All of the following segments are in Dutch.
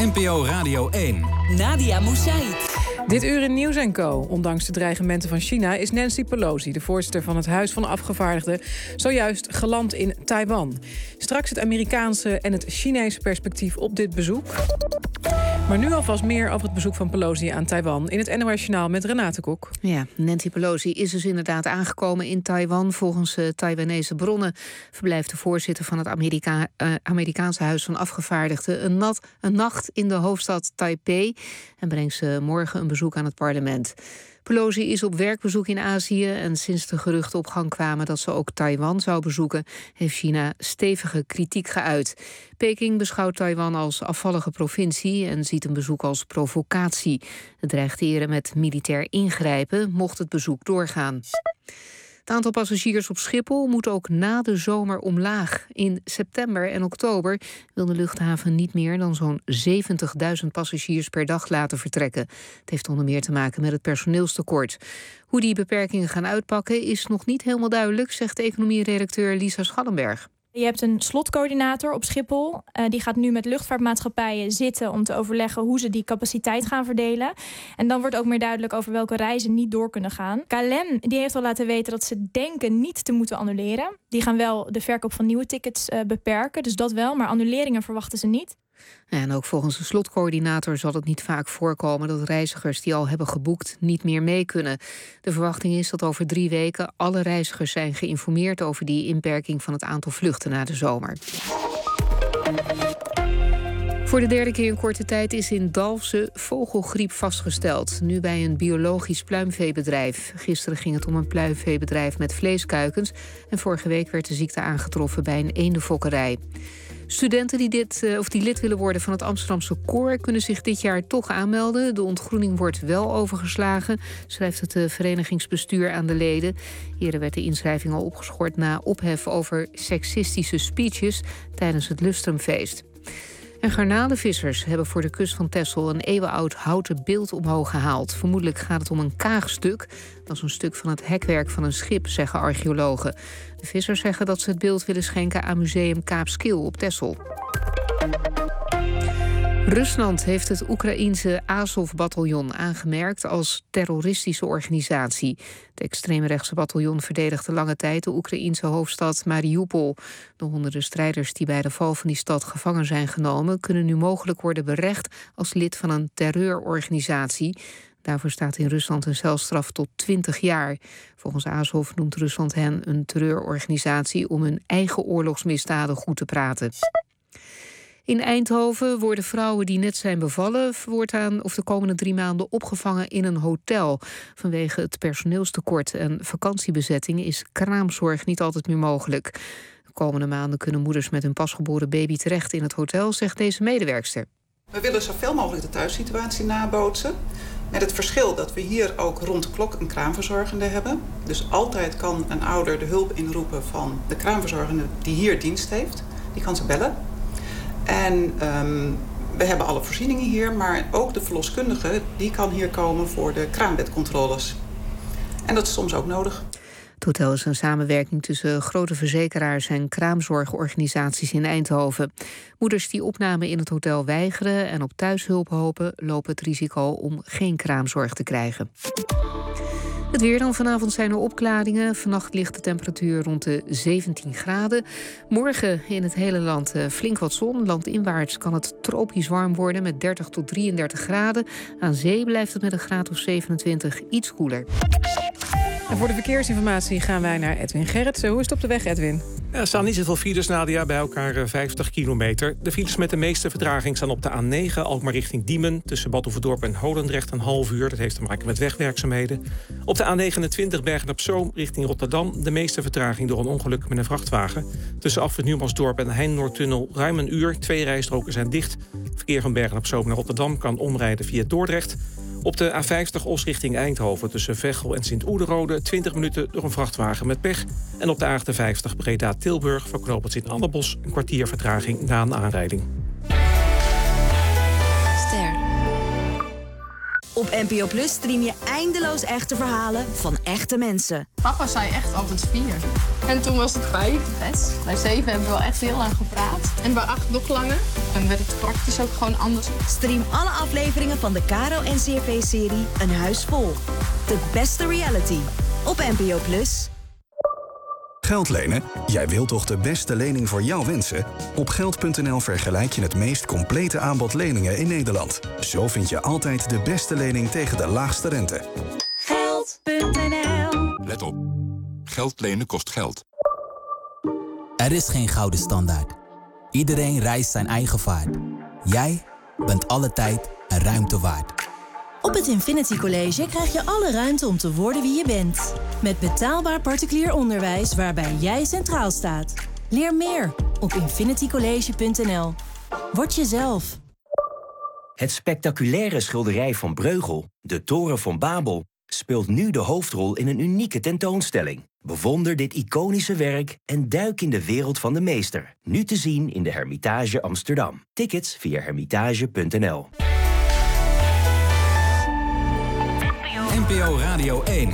NPO Radio 1. Nadia Moussaïd. Dit uur in Nieuws & Co. Ondanks de dreigementen van China is Nancy Pelosi, de voorzitter van het Huis van Afgevaardigden, zojuist geland in Taiwan. Straks het Amerikaanse en het Chinese perspectief op dit bezoek. Maar nu alvast meer over het bezoek van Pelosi aan Taiwan in het NOS Journaal met Renate Kok. Ja, Nancy Pelosi is dus inderdaad aangekomen in Taiwan. Volgens Taiwanese bronnen verblijft de voorzitter van het Amerikaanse Huis van Afgevaardigden een nacht in de hoofdstad Taipei en brengt ze morgen een bezoek aan het parlement. Pelosi is op werkbezoek in Azië en sinds de geruchten op gang kwamen dat ze ook Taiwan zou bezoeken, heeft China stevige kritiek geuit. Peking beschouwt Taiwan als afvallige provincie en ziet een bezoek als provocatie. Het dreigt eerder met militair ingrijpen mocht het bezoek doorgaan. Het aantal passagiers op Schiphol moet ook na de zomer omlaag. In september en oktober wil de luchthaven niet meer dan zo'n 70.000 passagiers per dag laten vertrekken. Het heeft onder meer te maken met het personeelstekort. Hoe die beperkingen gaan uitpakken is nog niet helemaal duidelijk, zegt economieredacteur Lisa Schallenberg. Je hebt een slotcoördinator op Schiphol. Die gaat nu met luchtvaartmaatschappijen zitten om te overleggen hoe ze die capaciteit gaan verdelen. En dan wordt ook meer duidelijk over welke reizen niet door kunnen gaan. KLM die heeft al laten weten dat ze denken niet te moeten annuleren. Die gaan wel de verkoop van nieuwe tickets beperken, dus dat wel. Maar annuleringen verwachten ze niet. En ook volgens de slotcoördinator zal het niet vaak voorkomen dat reizigers die al hebben geboekt niet meer mee kunnen. De verwachting is dat over 3 weken alle reizigers zijn geïnformeerd over die inperking van het aantal vluchten na de zomer. Voor de 3e keer in korte tijd is in Dalfsen vogelgriep vastgesteld. Nu bij een biologisch pluimveebedrijf. Gisteren ging het om een pluimveebedrijf met vleeskuikens. En vorige week werd de ziekte aangetroffen bij een eendenfokkerij. Studenten die lid willen worden van het Amsterdamse koor kunnen zich dit jaar toch aanmelden. De ontgroening wordt wel overgeslagen, schrijft het verenigingsbestuur aan de leden. Eerder werd de inschrijving al opgeschort na ophef over seksistische speeches tijdens het Lustrumfeest. En garnalenvissers hebben voor de kust van Texel een eeuwenoud houten beeld omhoog gehaald. Vermoedelijk gaat het om een kaagstuk. Dat is een stuk van het hekwerk van een schip, zeggen archeologen. De vissers zeggen dat ze het beeld willen schenken aan museum Kaapskil op Texel. Rusland heeft het Oekraïense Azov-bataljon aangemerkt als terroristische organisatie. Het extreemrechtse bataljon verdedigde lange tijd de Oekraïense hoofdstad Mariupol. De honderden strijders die bij de val van die stad gevangen zijn genomen kunnen nu mogelijk worden berecht als lid van een terreurorganisatie. Daarvoor staat in Rusland een celstraf tot 20 jaar. Volgens Azov noemt Rusland hen een terreurorganisatie om hun eigen oorlogsmisdaden goed te praten. In Eindhoven worden vrouwen die net zijn bevallen voortaan of de komende 3 maanden opgevangen in een hotel. Vanwege het personeelstekort en vakantiebezetting is kraamzorg niet altijd meer mogelijk. De komende maanden kunnen moeders met hun pasgeboren baby terecht in het hotel, zegt deze medewerkster. We willen zoveel mogelijk de thuissituatie nabootsen. Met het verschil dat we hier ook rond de klok een kraamverzorgende hebben. Dus altijd kan een ouder de hulp inroepen van de kraamverzorgende die hier dienst heeft. Die kan ze bellen. En we hebben alle voorzieningen hier, maar ook de verloskundige die kan hier komen voor de kraambedcontroles. En dat is soms ook nodig. Het hotel is een samenwerking tussen grote verzekeraars en kraamzorgorganisaties in Eindhoven. Moeders die opname in het hotel weigeren en op thuishulp hopen, lopen het risico om geen kraamzorg te krijgen. Het weer dan. Vanavond zijn er opklaringen. Vannacht ligt de temperatuur rond de 17 graden. Morgen in het hele land flink wat zon. Landinwaarts kan het tropisch warm worden met 30 tot 33 graden. Aan zee blijft het met een graad of 27 iets koeler. En voor de verkeersinformatie gaan wij naar Edwin Gerritsen. Hoe is het op de weg, Edwin? Ja, er staan niet zoveel files, Nadia, bij elkaar 50 kilometer. De files met de meeste vertraging staan op de A9, Alkmaar richting Diemen. Tussen Bad Oeverdorp en Holendrecht een half uur. Dat heeft te maken met wegwerkzaamheden. Op de A29 Bergen-op-Zoom richting Rotterdam. De meeste vertraging door een ongeluk met een vrachtwagen. Tussen Afrit Numansdorp en de Heijn-Noordtunnel ruim een uur. 2 rijstroken zijn dicht. Verkeer van Bergen-op-Zoom naar Rotterdam kan omrijden via Dordrecht. Op de A50 Os richting Eindhoven tussen Veghel en Sint-Oederode 20 minuten door een vrachtwagen met pech. En op de A58 Breda-Tilburg voor knooppunt Sint-Annabos een kwartier vertraging na een aanrijding. Ster. Op Op NPO Plus stream je eindeloos echte verhalen van echte mensen. Papa zei echt altijd 4. En toen was het 5. Bij 7 hebben we wel echt heel lang gepraat. En bij 8 nog langer. Dan werd het praktisch ook gewoon anders. Stream alle afleveringen van de Caro NCRV-serie Een Huis Vol. De beste reality. Op NPO Plus. Geld lenen? Jij wilt toch de beste lening voor jouw wensen? Op Geld.nl vergelijk je het meest complete aanbod leningen in Nederland. Zo vind je altijd de beste lening tegen de laagste rente. Geld.nl. Let op. Geld lenen kost geld. Er is geen gouden standaard. Iedereen reist zijn eigen vaart. Jij bent alle tijd en ruimte waard. Op het Infinity College krijg je alle ruimte om te worden wie je bent. Met betaalbaar particulier onderwijs waarbij jij centraal staat. Leer meer op infinitycollege.nl. Word jezelf. Het spectaculaire schilderij van Breugel, De Toren van Babel, speelt nu de hoofdrol in een unieke tentoonstelling. Bewonder dit iconische werk en duik in de wereld van de meester. Nu te zien in de Hermitage Amsterdam. Tickets via hermitage.nl. NPO Radio 1.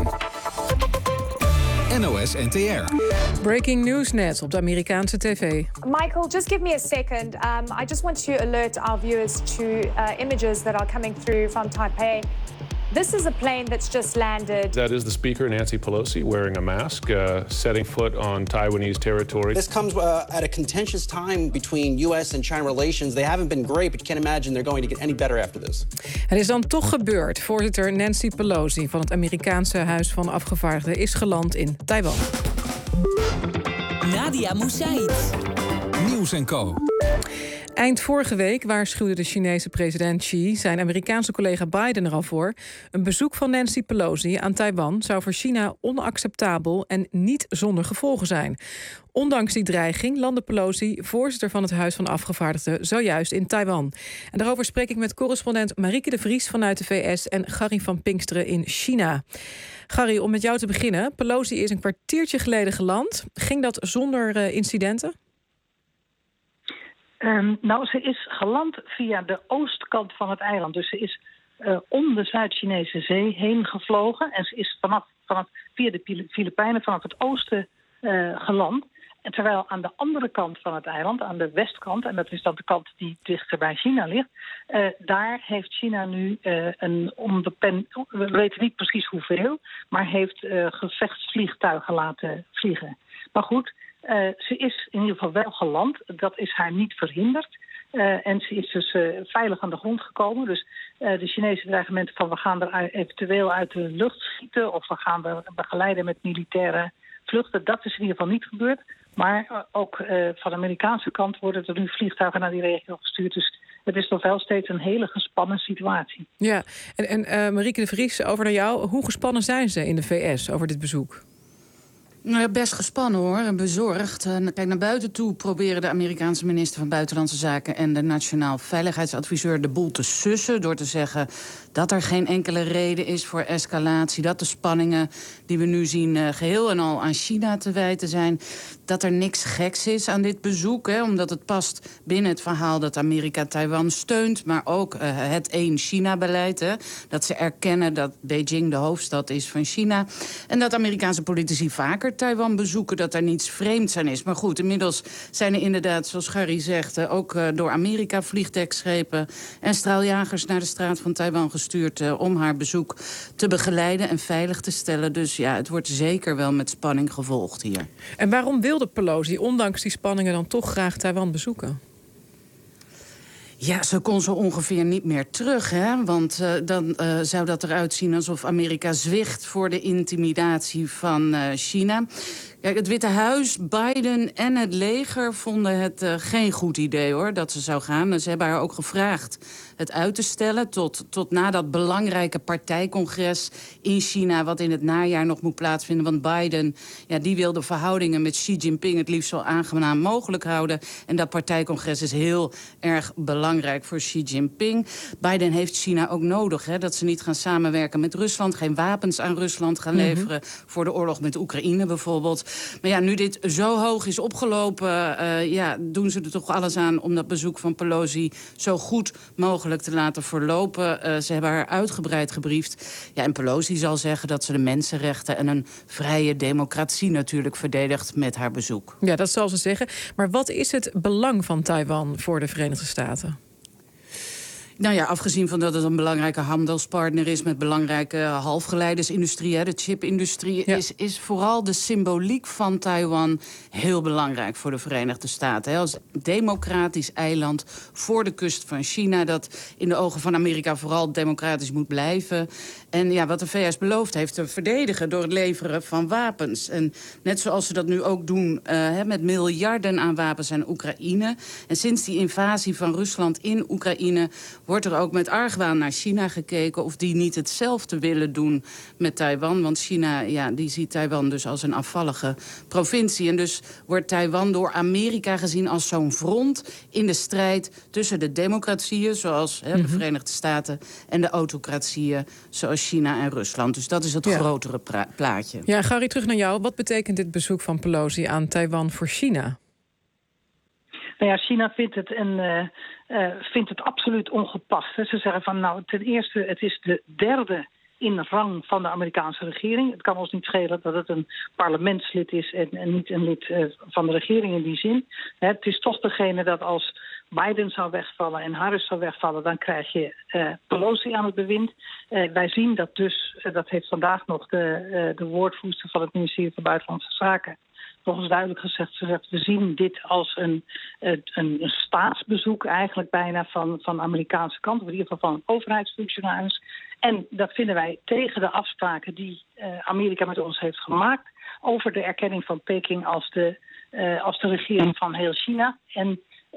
NOS NTR. Breaking news net op de Amerikaanse tv. Michael, just give me a second. I just want to alert our viewers to images that are coming through from Taipei. This is a plane that's just landed. That is the Speaker, Nancy Pelosi, wearing a mask, setting foot on Taiwanese territory. This comes at a contentious time between U.S. and China relations. They haven't been great, but you can't imagine they're going to get any better after this. Het is dan toch gebeurd. Voorzitter Nancy Pelosi van het Amerikaanse Huis van Afgevaardigden is geland in Taiwan. Nadia Moussaïd. Nieuws & Co. Eind vorige week waarschuwde de Chinese president Xi zijn Amerikaanse collega Biden er al voor. Een bezoek van Nancy Pelosi aan Taiwan zou voor China onacceptabel en niet zonder gevolgen zijn. Ondanks die dreiging landde Pelosi, voorzitter van het Huis van Afgevaardigden, zojuist in Taiwan. En daarover spreek ik met correspondent Marieke de Vries vanuit de VS en Gary van Pinksteren in China. Gary, om met jou te beginnen. Pelosi is een kwartiertje geleden geland. Ging dat zonder incidenten? Nou, ze is geland via de oostkant van het eiland. Dus ze is om de Zuid-Chinese Zee heen gevlogen. En ze is via de Filipijnen vanaf het oosten geland. En terwijl aan de andere kant van het eiland, aan de westkant, en dat is dan de kant die dichter bij China ligt, daar heeft China nu we weten niet precies hoeveel, maar heeft gevechtsvliegtuigen laten vliegen. Maar goed, ze is in ieder geval wel geland. Dat is haar niet verhinderd. En ze is dus veilig aan de grond gekomen. Dus de Chinese dreigementen van we gaan er eventueel uit de lucht schieten of we gaan er begeleiden met militaire vluchten, dat is in ieder geval niet gebeurd. Maar ook van de Amerikaanse kant worden er nu vliegtuigen naar die regio gestuurd. Dus het is nog wel steeds een hele gespannen situatie. Ja, en Marieke de Vries, over naar jou. Hoe gespannen zijn ze in de VS over dit bezoek? Nou, best gespannen hoor, en bezorgd. Kijk, naar buiten toe proberen de Amerikaanse minister van Buitenlandse Zaken en de Nationaal Veiligheidsadviseur de boel te sussen door te zeggen dat er geen enkele reden is voor escalatie, dat de spanningen die we nu zien geheel en al aan China te wijten zijn, dat er niks geks is aan dit bezoek, omdat het past binnen het verhaal dat Amerika Taiwan steunt, maar ook het één-China-beleid. Dat ze erkennen dat Beijing de hoofdstad is van China en dat Amerikaanse politici vaker Taiwan bezoeken, dat daar niets vreemds aan is. Maar goed, inmiddels zijn er inderdaad, zoals Gary zegt, ook door Amerika vliegdekschepen en straaljagers naar de straat van Taiwan gestuurd om haar bezoek te begeleiden en veilig te stellen. Dus ja, het wordt zeker wel met spanning gevolgd hier. En waarom wilde Pelosi, ondanks die spanningen, dan toch graag Taiwan bezoeken? Ja, ze kon zo ongeveer niet meer terug, hè? Want dan zou dat eruit zien alsof Amerika zwicht voor de intimidatie van China. Kijk, het Witte Huis, Biden en het leger vonden het geen goed idee, hoor, dat ze zou gaan. Ze hebben haar ook gevraagd het uit te stellen tot na dat belangrijke partijcongres in China, wat in het najaar nog moet plaatsvinden. Want Biden, ja, die wil de verhoudingen met Xi Jinping het liefst zo aangenaam mogelijk houden. En dat partijcongres is heel erg belangrijk voor Xi Jinping. Biden heeft China ook nodig, hè, dat ze niet gaan samenwerken met Rusland, geen wapens aan Rusland gaan leveren voor de oorlog met Oekraïne bijvoorbeeld. Maar ja, nu dit zo hoog is opgelopen, doen ze er toch alles aan om dat bezoek van Pelosi zo goed mogelijk te laten verlopen. Ze hebben haar uitgebreid gebriefd. Ja, en Pelosi zal zeggen dat ze de mensenrechten en een vrije democratie natuurlijk verdedigt met haar bezoek. Ja, dat zal ze zeggen. Maar wat is het belang van Taiwan voor de Verenigde Staten? Nou ja, afgezien van dat het een belangrijke handelspartner is met belangrijke halfgeleidersindustrie, de chipindustrie, is vooral de symboliek van Taiwan heel belangrijk voor de Verenigde Staten. Als democratisch eiland voor de kust van China, dat in de ogen van Amerika vooral democratisch moet blijven. En ja, wat de VS beloofd heeft te verdedigen door het leveren van wapens. En net zoals ze dat nu ook doen met miljarden aan wapens aan Oekraïne. En sinds die invasie van Rusland in Oekraïne wordt er ook met argwaan naar China gekeken of die niet hetzelfde willen doen met Taiwan. Want China, die ziet Taiwan dus als een afvallige provincie. En dus wordt Taiwan door Amerika gezien als zo'n front in de strijd tussen de democratieën, zoals de Verenigde Staten, en de autocratieën, zoals China en Rusland. Dus dat is het grotere plaatje. Ja, Gary, terug naar jou. Wat betekent dit bezoek van Pelosi aan Taiwan voor China? Nou ja, China vindt het absoluut ongepast. Hè. Ze zeggen van, ten eerste, het is de derde in rang van de Amerikaanse regering. Het kan ons niet schelen dat het een parlementslid is en niet een lid van de regering in die zin. Het is toch degene dat als Biden zou wegvallen en Harris zou wegvallen, dan krijg je Pelosi aan het bewind. Wij zien dat dus, dat heeft vandaag nog de woordvoerster van het ministerie van Buitenlandse Zaken nog eens duidelijk gezegd, we zien dit als een staatsbezoek eigenlijk bijna van de Amerikaanse kant, of in ieder geval van een overheidsfunctionaris. En dat vinden wij tegen de afspraken die Amerika met ons heeft gemaakt over de erkenning van Peking als de regering van heel China. En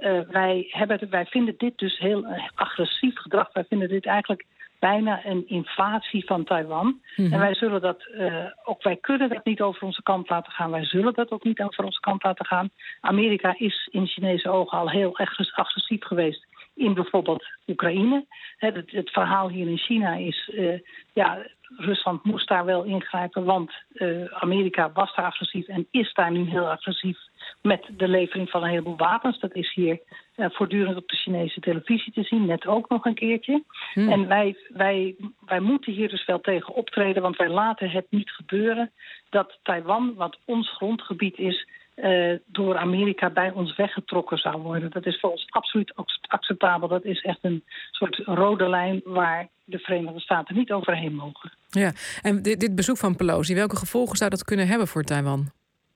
wij vinden dit dus heel agressief gedrag. Wij vinden dit eigenlijk bijna een invasie van Taiwan. En wij zullen wij kunnen dat niet over onze kant laten gaan. Wij zullen dat ook niet over onze kant laten gaan. Amerika is in Chinese ogen al heel erg agressief geweest in bijvoorbeeld Oekraïne. Het verhaal hier in China is, Rusland moest daar wel ingrijpen, want Amerika was daar agressief en is daar nu heel agressief met de levering van een heleboel wapens. Dat is hier voortdurend op de Chinese televisie te zien, net ook nog een keertje. En wij moeten hier dus wel tegen optreden, want wij laten het niet gebeuren dat Taiwan, wat ons grondgebied is, door Amerika bij ons weggetrokken zou worden. Dat is voor ons absoluut acceptabel. Dat is echt een soort rode lijn waar de Verenigde Staten niet overheen mogen. Ja, en dit bezoek van Pelosi, welke gevolgen zou dat kunnen hebben voor Taiwan?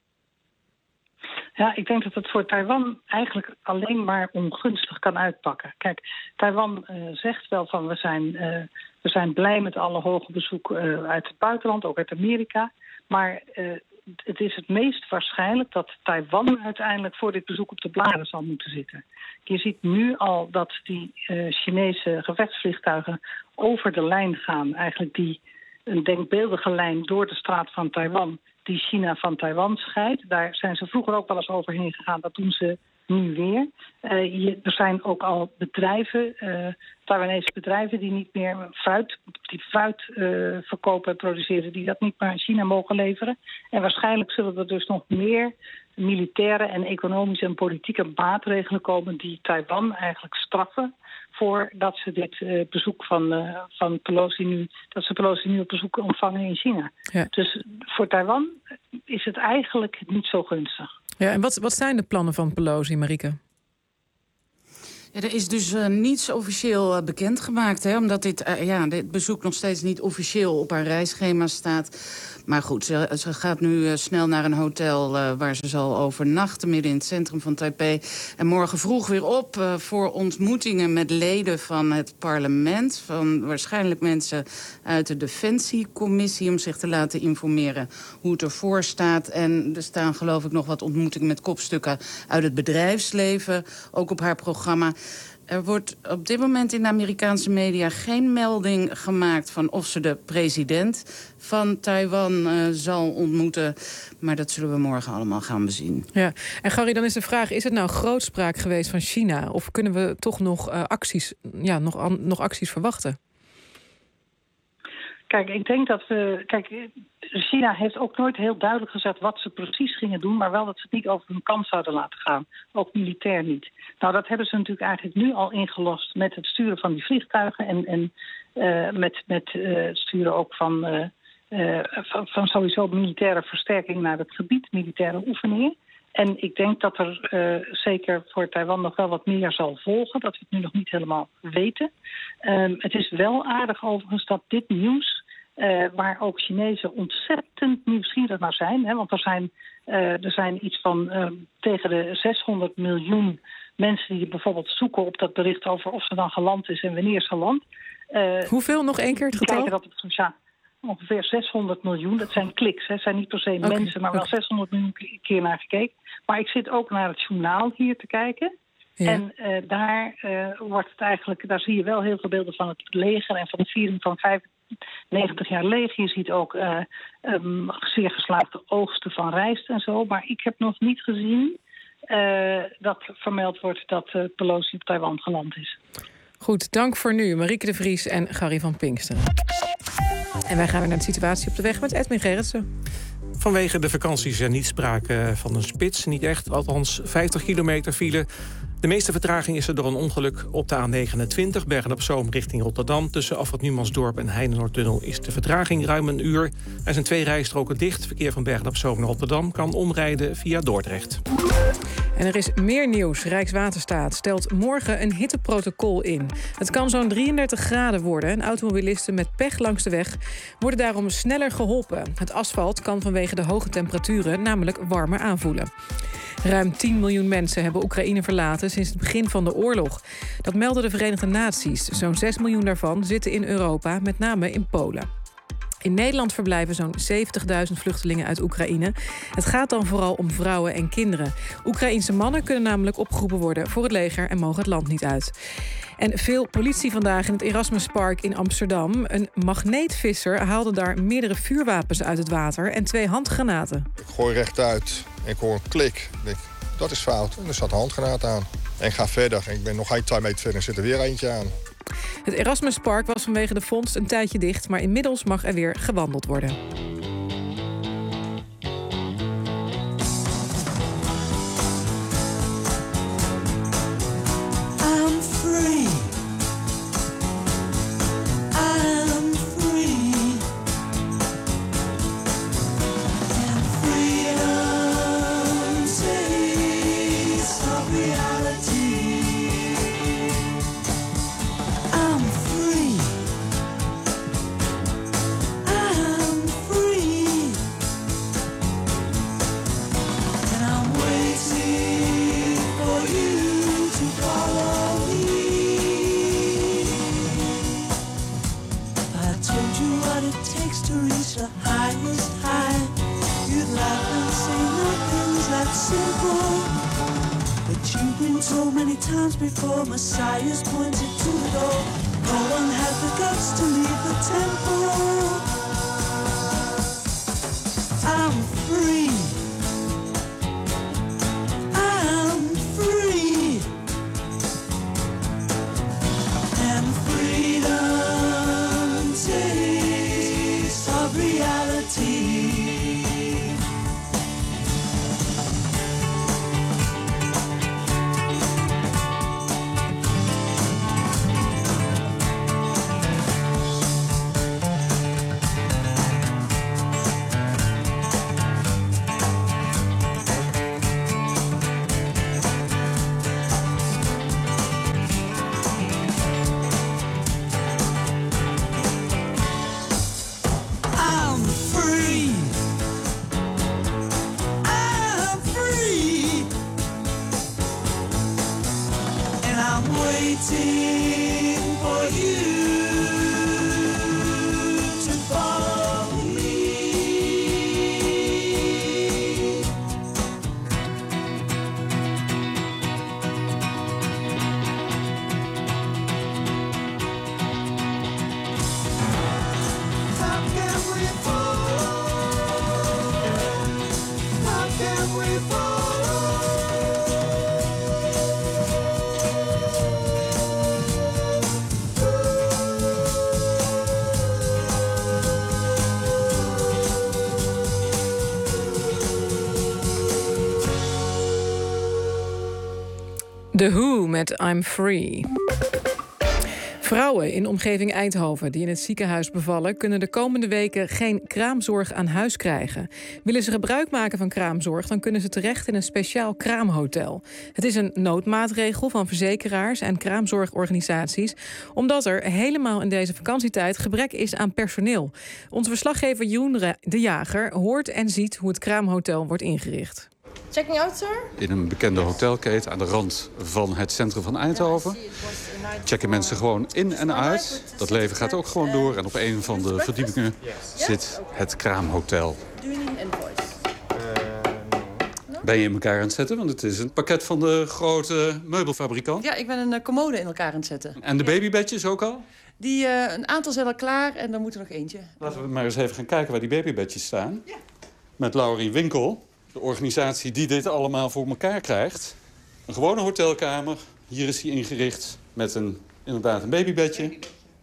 Ja, ik denk dat het voor Taiwan eigenlijk alleen maar ongunstig kan uitpakken. Kijk, Taiwan zegt wel van we zijn blij met alle hoge bezoeken uit het buitenland, ook uit Amerika. Maar het is het meest waarschijnlijk dat Taiwan uiteindelijk voor dit bezoek op de blaren zal moeten zitten. Je ziet nu al dat die Chinese gevechtsvliegtuigen over de lijn gaan. Eigenlijk een denkbeeldige lijn door de straat van Taiwan die China van Taiwan scheidt. Daar zijn ze vroeger ook wel eens overheen gegaan. Dat doen ze nu weer. Er zijn ook al bedrijven, Taiwanese bedrijven, die niet meer fruit verkopen en produceren, die dat niet meer in China mogen leveren. En waarschijnlijk zullen er dus nog meer militaire en economische en politieke maatregelen komen die Taiwan eigenlijk straffen voordat ze dit bezoek van Pelosi nu op bezoek ontvangen in China. Ja. Dus voor Taiwan is het eigenlijk niet zo gunstig. Ja, en wat zijn de plannen van Pelosi, Marieke? Ja, er is dus niets officieel bekendgemaakt, omdat dit bezoek nog steeds niet officieel op haar reisschema staat. Maar goed, ze gaat nu snel naar een hotel waar ze zal overnachten midden in het centrum van Taipei. En morgen vroeg weer op voor ontmoetingen met leden van het parlement. Van waarschijnlijk mensen uit de Defensiecommissie om zich te laten informeren hoe het ervoor staat. En er staan geloof ik nog wat ontmoetingen met kopstukken uit het bedrijfsleven, ook op haar programma. Er wordt op dit moment in de Amerikaanse media geen melding gemaakt van of ze de president van Taiwan zal ontmoeten. Maar dat zullen we morgen allemaal gaan bezien. Ja. En Gary, dan is de vraag, is het nou grootspraak geweest van China? Of kunnen we toch nog acties verwachten? Kijk, ik denk dat China heeft ook nooit heel duidelijk gezegd wat ze precies gingen doen, maar wel dat ze het niet over hun kant zouden laten gaan. Ook militair niet. Nou, dat hebben ze natuurlijk eigenlijk nu al ingelost met het sturen van die vliegtuigen en met het sturen ook van sowieso militaire versterking naar het gebied, militaire oefeningen. En ik denk dat er zeker voor Taiwan nog wel wat meer zal volgen, dat we het nu nog niet helemaal weten. Het is wel aardig overigens dat dit nieuws, waar ook Chinezen ontzettend nieuwsgierig naar zijn, hè, want er zijn iets van tegen de 600 miljoen mensen die bijvoorbeeld zoeken op dat bericht over of ze dan geland is en wanneer ze landt. Hoeveel? Nog één keer het getal? Kijken dat op ongeveer 600 miljoen. Dat zijn kliks. Het zijn niet per se mensen, maar wel 600 miljoen keer naar gekeken. Maar ik zit ook naar het journaal hier te kijken. Ja. En daar wordt het eigenlijk, daar zie je wel heel veel beelden van het leger en van de viering van 95 jaar leger. Je ziet ook zeer geslaagde oogsten van rijst en zo. Maar ik heb nog niet gezien dat vermeld wordt dat Pelosi op Taiwan geland is. Goed, dank voor nu. Marieke de Vries en Gary van Pinkster. En wij gaan weer naar de situatie op de weg met Edwin Gerritsen. Vanwege de vakantie is er niet sprake van een spits. Niet echt, althans 50 kilometer file. De meeste vertraging is er door een ongeluk op de A29... Bergen-op-Zoom richting Rotterdam. Tussen Afrit Numansdorp en Heinenoordtunnel is de vertraging ruim een uur. Er zijn 2 rijstroken dicht. Verkeer van Bergen-op-Zoom naar Rotterdam kan omrijden via Dordrecht. En er is meer nieuws. Rijkswaterstaat stelt morgen een hitteprotocol in. Het kan zo'n 33 graden worden. En automobilisten met pech langs de weg worden daarom sneller geholpen. Het asfalt kan vanwege de hoge temperaturen namelijk warmer aanvoelen. Ruim 10 miljoen mensen hebben Oekraïne verlaten sinds het begin van de oorlog. Dat melden de Verenigde Naties. Zo'n 6 miljoen daarvan zitten in Europa, met name in Polen. In Nederland verblijven zo'n 70.000 vluchtelingen uit Oekraïne. Het gaat dan vooral om vrouwen en kinderen. Oekraïense mannen kunnen namelijk opgeroepen worden voor het leger en mogen het land niet uit. En veel politie vandaag in het Erasmuspark in Amsterdam. Een magneetvisser haalde daar meerdere vuurwapens uit het water en 2 handgranaten. Ik gooi rechtuit en ik hoor een klik. Ik denk, dat is fout. En er zat een handgranaat aan. En ik ga verder. En ik ben nog 2 meter verder en zit er weer eentje aan. Het Erasmuspark was vanwege de vondst een tijdje dicht, maar inmiddels mag er weer gewandeld worden. Messiah's pointed to the door. No one had the guts to leave the temple. I'm free. I'm free. And freedom tastes of reality. The Who met I'm Free. Vrouwen in omgeving Eindhoven die in het ziekenhuis bevallen, kunnen de komende weken geen kraamzorg aan huis krijgen. Willen ze gebruik maken van kraamzorg, dan kunnen ze terecht in een speciaal kraamhotel. Het is een noodmaatregel van verzekeraars en kraamzorgorganisaties, omdat er helemaal in deze vakantietijd gebrek is aan personeel. Onze verslaggever Joen de Jager hoort en ziet hoe het kraamhotel wordt ingericht. Checking out, sir? In een bekende hotelketen aan de rand van het centrum van Eindhoven checken mensen gewoon in en uit. Dat leven gaat ook gewoon door. En op een van de verdiepingen zit het kraamhotel. Ben je in elkaar aan het zetten? Want het is een pakket van de grote meubelfabrikant. Ja, ik ben een commode in elkaar aan het zetten. En de babybedjes ook al? Een aantal zijn al klaar en dan moet er nog eentje. Laten we maar eens even gaan kijken waar die babybedjes staan. Ja. Met Laurie Winkel, de organisatie die dit allemaal voor elkaar krijgt. Een gewone hotelkamer. Hier is die ingericht met inderdaad een babybedje.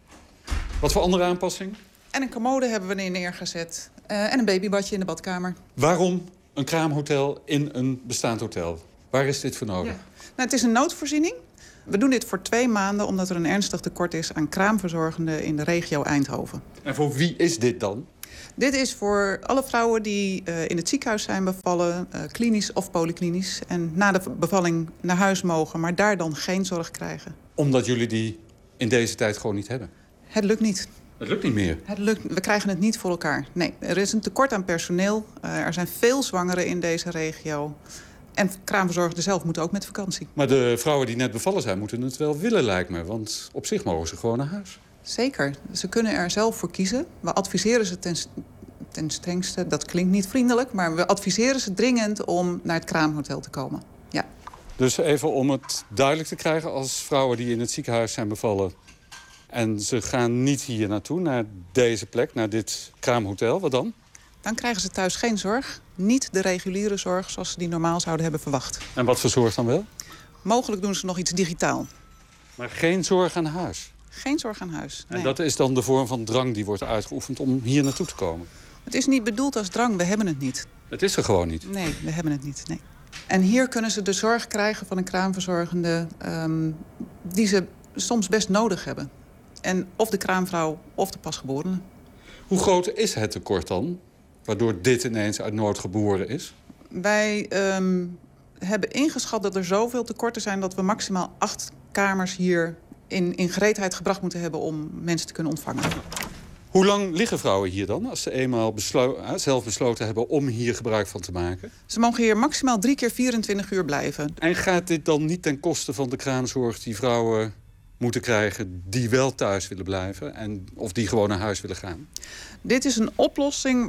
Wat voor andere aanpassing? En een commode hebben we neergezet. En een babybadje in de badkamer. Waarom een kraamhotel in een bestaand hotel? Waar is dit voor nodig? Ja. Nou, het is een noodvoorziening. We doen dit voor 2 maanden omdat er een ernstig tekort is aan kraamverzorgenden in de regio Eindhoven. En voor wie is dit dan? Dit is voor alle vrouwen die in het ziekenhuis zijn bevallen, klinisch of polyklinisch. En na de bevalling naar huis mogen, maar daar dan geen zorg krijgen. Omdat jullie die in deze tijd gewoon niet hebben? Het lukt niet. Het lukt niet meer? We krijgen het niet voor elkaar. Nee, er is een tekort aan personeel. Er zijn veel zwangeren in deze regio. En kraamverzorgenden zelf moeten ook met vakantie. Maar de vrouwen die net bevallen zijn, moeten het wel willen, lijkt me. Want op zich mogen ze gewoon naar huis. Zeker. Ze kunnen er zelf voor kiezen. We adviseren ze ten strengste, dat klinkt niet vriendelijk, maar we adviseren ze dringend om naar het kraamhotel te komen. Ja. Dus even om het duidelijk te krijgen, als vrouwen die in het ziekenhuis zijn bevallen en ze gaan niet hier naartoe, naar deze plek, naar dit kraamhotel, wat dan? Dan krijgen ze thuis geen zorg. Niet de reguliere zorg zoals ze die normaal zouden hebben verwacht. En wat voor zorg dan wel? Mogelijk doen ze nog iets digitaal. Maar geen zorg aan huis? Geen zorg aan huis, nee. En dat is dan de vorm van drang die wordt uitgeoefend om hier naartoe te komen? Het is niet bedoeld als drang, we hebben het niet. Het is er gewoon niet? Nee, we hebben het niet, nee. En hier kunnen ze de zorg krijgen van een kraamverzorgende die ze soms best nodig hebben. En of de kraamvrouw of de pasgeborene. Hoe groot is het tekort dan, waardoor dit ineens uit nood geboren is? Wij hebben ingeschat dat er zoveel tekorten zijn dat we maximaal 8 kamers hier in gereedheid gebracht moeten hebben om mensen te kunnen ontvangen. Hoe lang liggen vrouwen hier dan, als ze eenmaal zelf besloten hebben om hier gebruik van te maken? Ze mogen hier maximaal 3 keer 24 uur blijven. En gaat dit dan niet ten koste van de kraamzorg die vrouwen moeten krijgen die wel thuis willen blijven of die gewoon naar huis willen gaan? Dit is een oplossing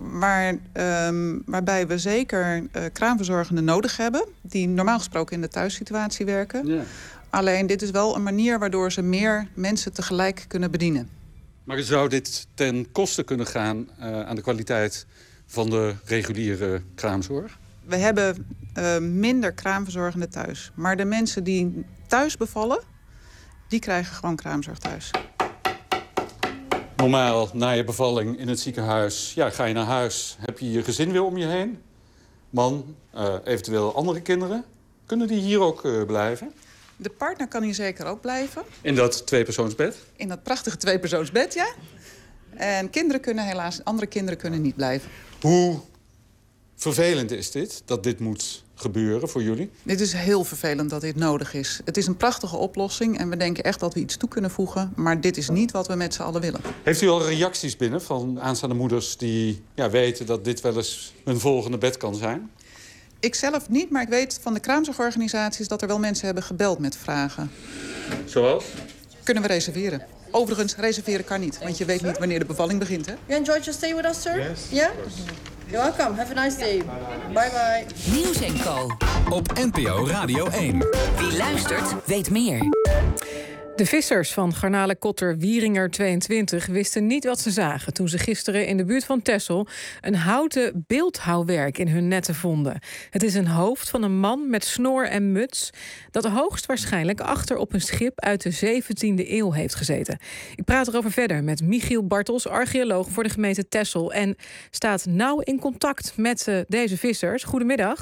waarbij we zeker kraamverzorgenden nodig hebben, die normaal gesproken in de thuissituatie werken. Ja. Alleen dit is wel een manier waardoor ze meer mensen tegelijk kunnen bedienen. Maar zou dit ten koste kunnen gaan aan de kwaliteit van de reguliere kraamzorg? We hebben minder kraamverzorgenden thuis. Maar de mensen die thuis bevallen, die krijgen gewoon kraamzorg thuis. Normaal, na je bevalling in het ziekenhuis, ga je naar huis. Heb je je gezin weer om je heen? Man, eventueel andere kinderen. Kunnen die hier ook blijven? De partner kan hier zeker ook blijven. In dat 2-persoonsbed? In dat prachtige 2-persoonsbed, ja. En kinderen kunnen helaas, andere kinderen kunnen niet blijven. Hoe vervelend is dit, dat dit moet gebeuren voor jullie? Dit is heel vervelend dat dit nodig is. Het is een prachtige oplossing en we denken echt dat we iets toe kunnen voegen. Maar dit is niet wat we met z'n allen willen. Heeft u al reacties binnen van aanstaande moeders die weten dat dit wel eens hun volgende bed kan zijn? Ik zelf niet, maar ik weet van de kraamzorgorganisaties dat er wel mensen hebben gebeld met vragen. Zoals? Kunnen we reserveren. Overigens, reserveren kan niet, want je weet niet wanneer de bevalling begint, hè? You enjoyed your stay with us, sir? Yes. Yeah? You're welcome. Have a nice day. Bye bye. Nieuws & Co. Op NPO Radio 1. Wie luistert, weet meer. De vissers van Garnale-Kotter Wieringer 22 wisten niet wat ze zagen toen ze gisteren in de buurt van Texel een houten beeldhouwwerk in hun netten vonden. Het is een hoofd van een man met snor en muts dat hoogstwaarschijnlijk achter op een schip uit de 17e eeuw heeft gezeten. Ik praat erover verder met Michiel Bartels, archeoloog voor de gemeente Texel en staat nauw in contact met deze vissers. Goedemiddag.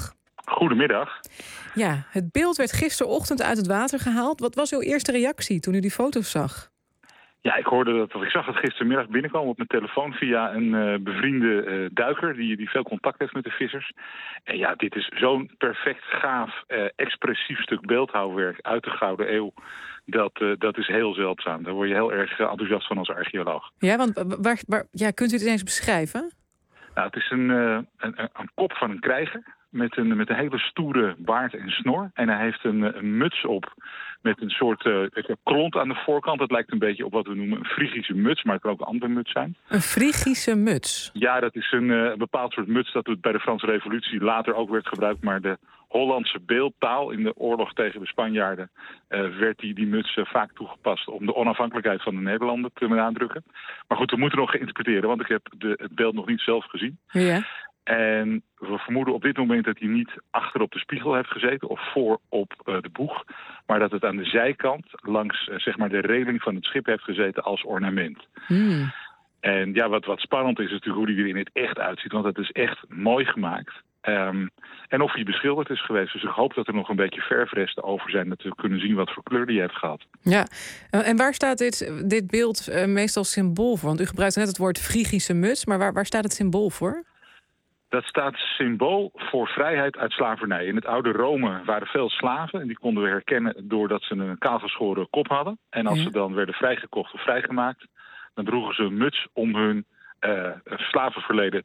Goedemiddag. Ja, het beeld werd gisterochtend uit het water gehaald. Wat was uw eerste reactie toen u die foto's zag? Ja, ik zag het gistermiddag binnenkomen op mijn telefoon via een bevriende duiker die veel contact heeft met de vissers. En ja, dit is zo'n perfect, gaaf, expressief stuk beeldhouwwerk uit de Gouden Eeuw. Dat is heel zeldzaam. Daar word je heel erg enthousiast van als archeoloog. Ja, want kunt u het eens beschrijven? Nou, het is een kop van een krijger met een hele stoere baard en snor. En hij heeft een muts op met een soort klont aan de voorkant. Het lijkt een beetje op wat we noemen een Frigische muts, maar het kan ook een andere muts zijn. Een Frigische muts? Ja, dat is een bepaald soort muts dat bij de Franse Revolutie later ook werd gebruikt. Maar de Hollandse beeldtaal in de oorlog tegen de Spanjaarden werd die muts vaak toegepast om de onafhankelijkheid van de Nederlanden te benadrukken. Maar goed, we moeten nog geïnterpreteren, want ik heb het beeld nog niet zelf gezien. Ja. En we vermoeden op dit moment dat hij niet achter op de spiegel heeft gezeten of voor op de boeg, maar dat het aan de zijkant langs zeg maar de reling van het schip heeft gezeten als ornament. En ja, wat spannend is natuurlijk hoe die er in het echt uitziet, want het is echt mooi gemaakt. En of hij beschilderd is geweest. Dus ik hoop dat er nog een beetje verfresten over zijn, dat we kunnen zien wat voor kleur die heeft gehad. Ja, en waar staat dit beeld meestal symbool voor? Want u gebruikt net het woord Frigische muts, maar waar staat het symbool voor? Dat staat symbool voor vrijheid uit slavernij. In het oude Rome waren veel slaven en die konden we herkennen doordat ze een kaalgeschoren kop hadden. En als ze dan werden vrijgekocht of vrijgemaakt, dan droegen ze een muts om hun slavenverleden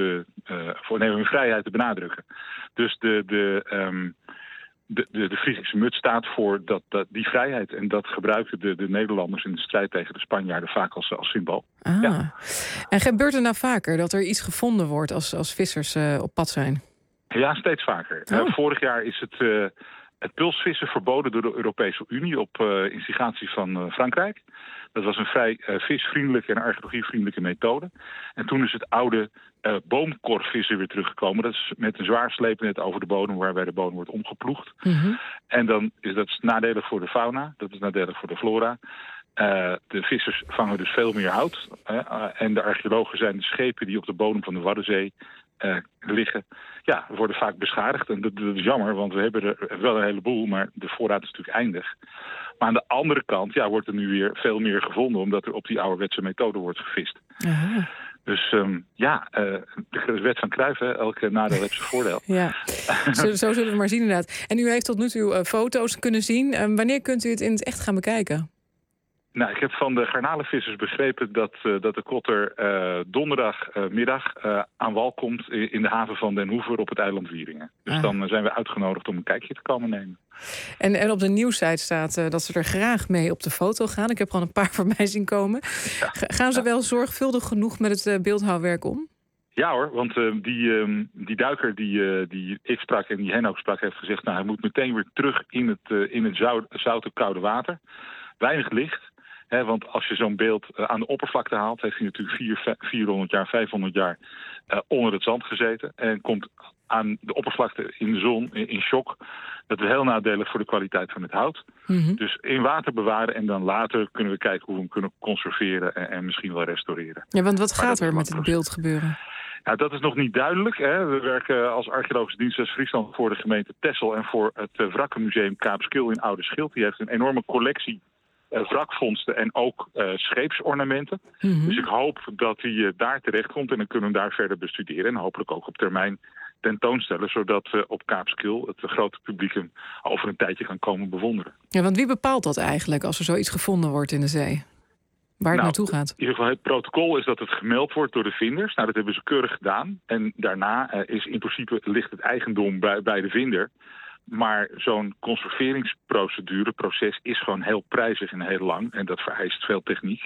hun vrijheid te benadrukken. Dus de Frigische muts staat voor die vrijheid. En dat gebruikten de Nederlanders in de strijd tegen de Spanjaarden vaak als symbool. Ja. En gebeurt er nou vaker dat er iets gevonden wordt als vissers op pad zijn? Ja, steeds vaker. Vorig jaar is het pulsvissen verboden door de Europese Unie op instigatie van Frankrijk. Dat was een vrij visvriendelijke en archeologievriendelijke methode. En toen is het oude boomkorvissen weer teruggekomen. Dat is met een zwaar sleepnet over de bodem, waarbij de bodem wordt omgeploegd. En dan is dat nadelig voor de fauna, dat is nadelig voor de flora. De vissers vangen dus veel meer hout. En de archeologen zijn de schepen die op de bodem van de Waddenzee liggen. Ja, worden vaak beschadigd. En dat is jammer, want we hebben er wel een heleboel, maar de voorraad is natuurlijk eindig. Maar aan de andere kant wordt er nu weer veel meer gevonden, omdat er op die ouderwetse methode wordt gevist. Aha. Dus de wet van Cruyff, elke nadeel heeft zijn voordeel. Ja, zo zullen we maar zien inderdaad. En u heeft tot nu toe foto's kunnen zien. Wanneer kunt u het in het echt gaan bekijken? Nou, ik heb van de garnalenvissers begrepen dat de kotter donderdagmiddag aan wal komt in de haven van Den Hoever op het eiland Wieringen. Dus dan zijn we uitgenodigd om een kijkje te komen nemen. En op de nieuwssite staat dat ze er graag mee op de foto gaan. Ik heb gewoon een paar voorbij zien komen. Ja. Gaan ze wel zorgvuldig genoeg met het beeldhouwwerk om? Ja hoor, want die duiker die ik sprak en die hen ook sprak heeft gezegd, nou, hij moet meteen weer terug in het zoute koude water. Weinig licht. Want als je zo'n beeld aan de oppervlakte haalt, heeft hij natuurlijk 400 jaar, 500 jaar onder het zand gezeten. En komt aan de oppervlakte in de zon in shock. Dat is heel nadelig voor de kwaliteit van het hout. Dus in water bewaren en dan later kunnen we kijken hoe we hem kunnen conserveren en misschien wel restaureren. Ja, want wat gaat er met het beeld gebeuren? Nou, dat is nog niet duidelijk. We werken als archeologische dienst West-Friesland voor de gemeente Texel en voor het Wrakkenmuseum Kaapskil in Oude Schild. Die heeft een enorme collectie wrakvondsten en ook scheepsornamenten. Dus ik hoop dat hij daar terecht komt en dan kunnen we hem daar verder bestuderen en hopelijk ook op termijn tentoonstellen, zodat we op Kaapskil het grote publiek hem over een tijdje gaan komen bewonderen. Ja, want wie bepaalt dat eigenlijk als er zoiets gevonden wordt in de zee? Waar het naartoe gaat? In ieder geval het protocol is dat het gemeld wordt door de vinders. Nou, dat hebben ze keurig gedaan. En daarna is in principe ligt het eigendom bij de vinder. Maar zo'n conserveringsproces is gewoon heel prijzig en heel lang. En dat vereist veel techniek.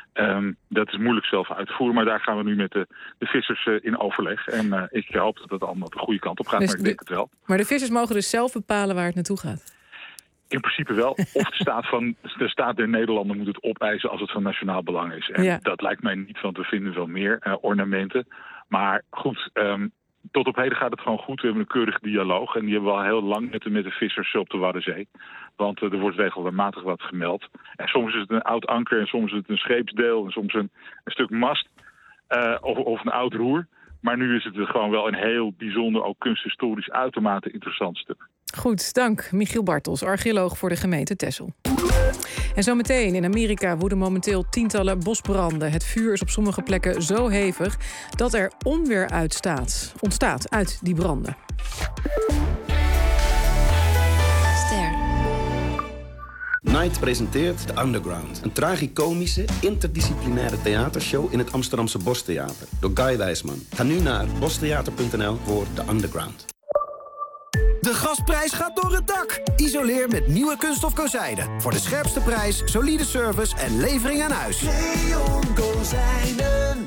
Dat is moeilijk zelf uit te voeren. Maar daar gaan we nu met de vissers in overleg. En ik hoop dat het allemaal de goede kant op gaat. Dus maar ik denk het wel. Maar de vissers mogen dus zelf bepalen waar het naartoe gaat? In principe wel. Of de staat der Nederlanden moet het opeisen als het van nationaal belang is. En dat lijkt mij niet, want we vinden wel meer ornamenten. Maar goed, tot op heden gaat het gewoon goed. We hebben een keurige dialoog. En die hebben we al heel lang met de vissers op de Waddenzee. Want er wordt regelmatig wat gemeld. En soms is het een oud anker en soms is het een scheepsdeel. En soms een stuk mast of een oud roer. Maar nu is het gewoon wel een heel bijzonder, ook kunsthistorisch uitermate interessant stuk. Goed, dank Michiel Bartels, archeoloog voor de gemeente Texel. En zometeen, in Amerika woeden momenteel tientallen bosbranden. Het vuur is op sommige plekken zo hevig dat er onweer ontstaat uit die branden. Night presenteert The Underground. Een tragicomische, interdisciplinaire theatershow in het Amsterdamse Bostheater. Door Guy Wijsman. Ga nu naar bostheater.nl voor The Underground. De gasprijs gaat door het dak. Isoleer met nieuwe kunststof kozijnen. Voor de scherpste prijs, solide service en levering aan huis. Leon Kozijnen.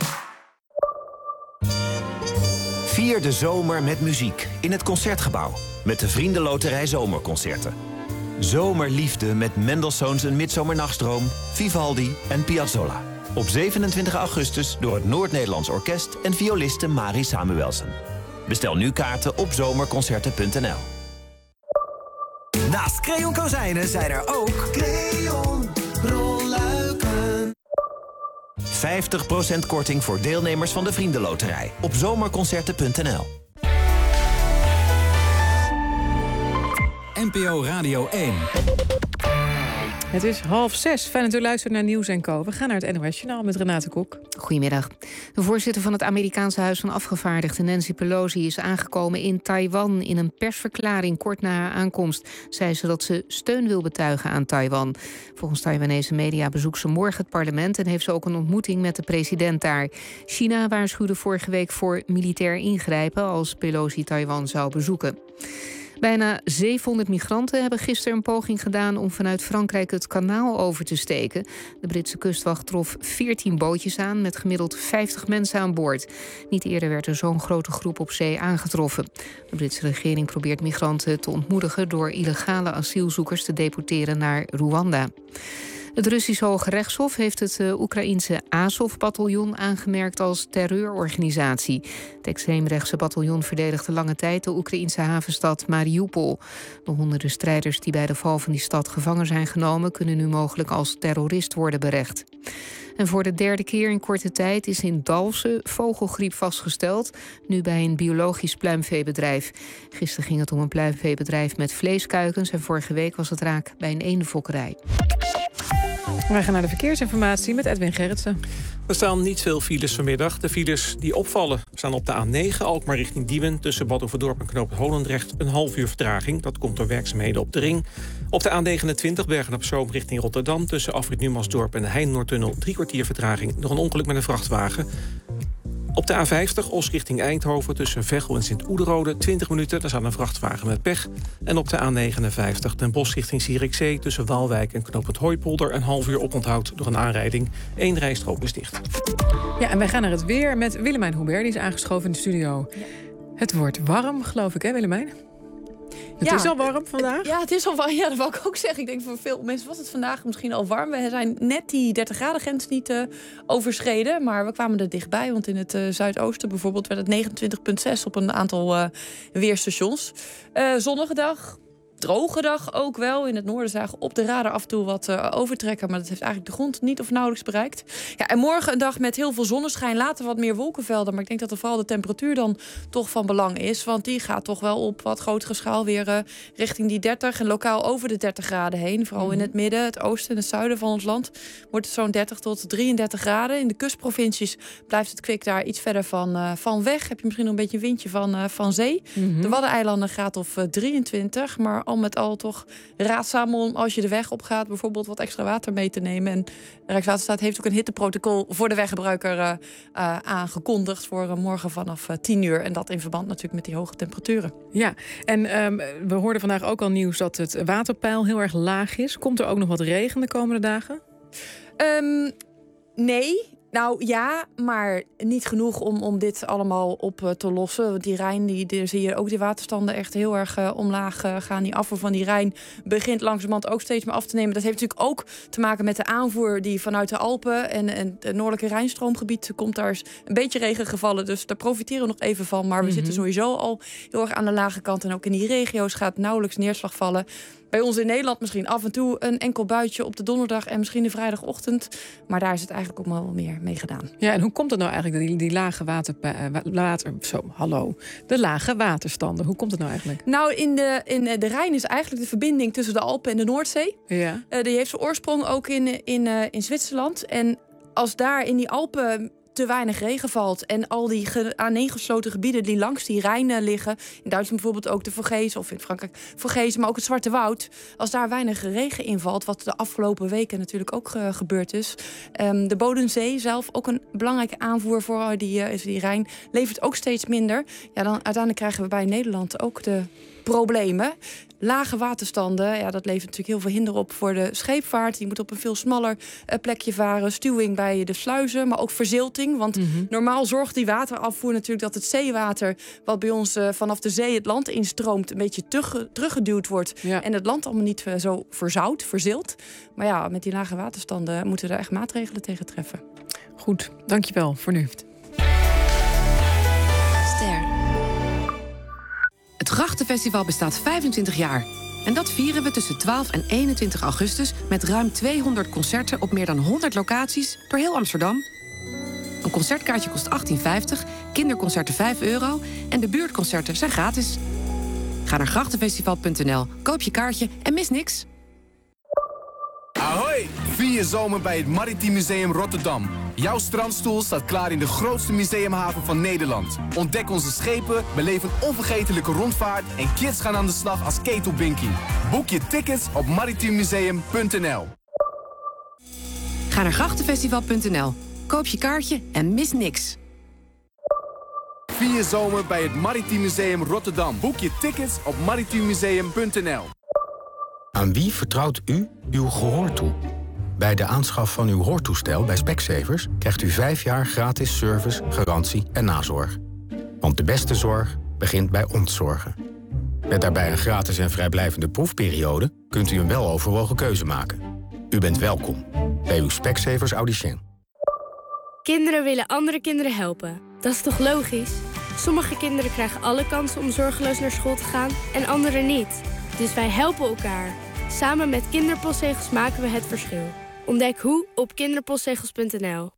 Vier de zomer met muziek in het Concertgebouw. Met de Vriendenloterij Zomerconcerten. Zomerliefde met Mendelssohn's Een Midzomernachtstroom, Vivaldi en Piazzolla. Op 27 augustus door het Noord-Nederlands Orkest en violiste Mari Samuelsen. Bestel nu kaarten op zomerconcerten.nl. Naast Creon Kozijnen zijn er ook Creon rolluiken. 50% korting voor deelnemers van de Vriendenloterij op zomerconcerten.nl. NPO Radio 1. Het is 5:30. Fijn dat u luistert naar Nieuws & Co. We gaan naar het NOS Journaal met Renate Kok. Goedemiddag. De voorzitter van het Amerikaanse Huis van Afgevaardigden, Nancy Pelosi, is aangekomen in Taiwan. In een persverklaring kort na haar aankomst zei ze dat ze steun wil betuigen aan Taiwan. Volgens Taiwanese media bezoekt ze morgen het parlement en heeft ze ook een ontmoeting met de president daar. China waarschuwde vorige week voor militair ingrijpen als Pelosi Taiwan zou bezoeken. Bijna 700 migranten hebben gisteren een poging gedaan om vanuit Frankrijk het kanaal over te steken. De Britse kustwacht trof 14 bootjes aan met gemiddeld 50 mensen aan boord. Niet eerder werd er zo'n grote groep op zee aangetroffen. De Britse regering probeert migranten te ontmoedigen door illegale asielzoekers te deporteren naar Rwanda. Het Russisch Hoge Rechtshof heeft het Oekraïense Azov-bataljon aangemerkt als terreurorganisatie. Het extreemrechtse bataljon verdedigde lange tijd de Oekraïense havenstad Mariupol. De honderden strijders die bij de val van die stad gevangen zijn genomen kunnen nu mogelijk als terrorist worden berecht. En voor de derde keer in korte tijd is in Dalfsen vogelgriep vastgesteld, nu bij een biologisch pluimveebedrijf. Gisteren ging het om een pluimveebedrijf met vleeskuikens en vorige week was het raak bij een eendenfokkerij. Wij gaan naar de verkeersinformatie met Edwin Gerritsen. Er staan niet veel files vanmiddag. De files die opvallen staan op de A9, Alkmaar richting Diemen. Tussen Bad Overdorp en Knoop Holendrecht een half uur vertraging. Dat komt door werkzaamheden op de ring. Op de A29, Bergen-op-Zoom richting Rotterdam. Tussen Afrit Numansdorp en de Heijn-Noordtunnel 3 kwartier vertraging. Door een ongeluk met een vrachtwagen. Op de A50, Os richting Eindhoven, tussen Veghel en Sint-Oederode 20 minuten. Daar staat een vrachtwagen met pech. En op de A59, Den Bosch richting Zierikzee, tussen Waalwijk en Knooppunt Hooipolder een half uur oponthoud door een aanrijding. 1 rijstrook is dicht. Ja, en wij gaan naar het weer met Willemijn Hubert. Die is aangeschoven in de studio. Ja. Het wordt warm, geloof ik, hè Willemijn? Het is al warm vandaag? Ja, het is al warm. Ja, dat wil ik ook zeggen. Ik denk voor veel mensen was het vandaag misschien al warm. We zijn net die 30 graden grens niet overschreden. Maar we kwamen er dichtbij. Want in het zuidoosten bijvoorbeeld werd het 29,6 op een aantal weerstations. Zonnige dag. Droge dag ook wel. In het noorden zagen op de radar af en toe wat overtrekken. Maar dat heeft eigenlijk de grond niet of nauwelijks bereikt. Ja, en morgen een dag met heel veel zonneschijn. Later wat meer wolkenvelden. Maar ik denk dat er vooral de temperatuur dan toch van belang is. Want die gaat toch wel op wat grotere schaal weer richting die 30. En lokaal over de 30 graden heen. Vooral in het midden, het oosten en het zuiden van ons land. Wordt het zo'n 30 tot 33 graden. In de kustprovincies blijft het kwik daar iets verder van weg. Heb je misschien nog een beetje een windje van zee. De Waddeneilanden gaat of 23. Maar al met al toch raadzaam om als je de weg op gaat bijvoorbeeld wat extra water mee te nemen. En Rijkswaterstaat heeft ook een hitteprotocol voor de weggebruiker aangekondigd voor morgen vanaf 10 uur. En dat in verband natuurlijk met die hoge temperaturen. Ja, en we hoorden vandaag ook al nieuws dat het waterpeil heel erg laag is. Komt er ook nog wat regen de komende dagen? Nee. Nou ja, maar niet genoeg om dit allemaal op te lossen. Want die Rijn, daar zie je ook die waterstanden echt heel erg omlaag gaan. Die afvoer van die Rijn begint langzamerhand ook steeds meer af te nemen. Dat heeft natuurlijk ook te maken met de aanvoer die vanuit de Alpen en het noordelijke Rijnstroomgebied komt daar eens een beetje regen gevallen. Dus daar profiteren we nog even van. Maar we zitten sowieso al heel erg aan de lage kant. En ook in die regio's gaat nauwelijks neerslag vallen. Bij ons in Nederland misschien af en toe een enkel buitje op de donderdag en misschien de vrijdagochtend. Maar daar is het eigenlijk ook wel meer mee gedaan. Ja, en hoe komt het nou eigenlijk, die lage de lage waterstanden? Hoe komt het nou eigenlijk? Nou, in de Rijn is eigenlijk de verbinding tussen de Alpen en de Noordzee. Ja. Die heeft zijn oorsprong ook in Zwitserland. En als daar in die Alpen te weinig regen valt en al die aaneengesloten gebieden die langs die Rijn liggen, in Duitsland bijvoorbeeld ook de Vogezen, of in Frankrijk Vogezen, maar ook het Zwarte Woud, als daar weinig regen invalt, wat de afgelopen weken natuurlijk ook gebeurd is, de Bodensee zelf, ook een belangrijke aanvoer voor die Rijn, levert ook steeds minder. Ja, dan uiteindelijk krijgen we bij Nederland ook de problemen. Lage waterstanden, ja, dat levert natuurlijk heel veel hinder op voor de scheepvaart. Die moet op een veel smaller plekje varen. Stuwing bij de sluizen, maar ook verzilting. Want normaal zorgt die waterafvoer natuurlijk dat het zeewater, wat bij ons vanaf de zee het land instroomt, een beetje teruggeduwd wordt. Ja. En het land allemaal niet zo verzilt. Maar ja, met die lage waterstanden moeten we er echt maatregelen tegen treffen. Goed, dankjewel voor nu. Het Grachtenfestival bestaat 25 jaar. En dat vieren we tussen 12 en 21 augustus... met ruim 200 concerten op meer dan 100 locaties door heel Amsterdam. Een concertkaartje kost €18,50, kinderconcerten €5... en de buurtconcerten zijn gratis. Ga naar grachtenfestival.nl, koop je kaartje en mis niks. Ahoy! Vier je zomer bij het Maritiem Museum Rotterdam. Jouw strandstoel staat klaar in de grootste museumhaven van Nederland. Ontdek onze schepen, beleef een onvergetelijke rondvaart en kids gaan aan de slag als ketelbinkie. Boek je tickets op maritiemmuseum.nl. Ga naar grachtenfestival.nl, koop je kaartje en mis niks. Vier je zomer bij het Maritiem Museum Rotterdam. Boek je tickets op maritiemmuseum.nl. Aan wie vertrouwt u uw gehoor toe? Bij de aanschaf van uw hoortoestel bij Specsavers krijgt u 5 jaar gratis service, garantie en nazorg. Want de beste zorg begint bij ontzorgen. Met daarbij een gratis en vrijblijvende proefperiode kunt u een weloverwogen keuze maken. U bent welkom bij uw Specsavers Audicien. Kinderen willen andere kinderen helpen. Dat is toch logisch? Sommige kinderen krijgen alle kansen om zorgeloos naar school te gaan en anderen niet. Dus wij helpen elkaar. Samen met kinderpostzegels maken we het verschil. Ontdek hoe op kinderpostzegels.nl.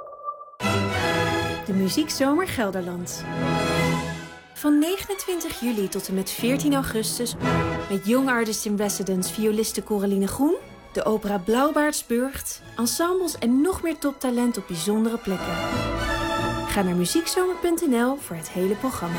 De Muziekzomer Gelderland. Van 29 juli tot en met 14 augustus... met Young Artist in Residence violiste Coraline Groen... de opera Blauwbaardsburgt, ensembles en nog meer toptalent op bijzondere plekken. Ga naar muziekzomer.nl voor het hele programma.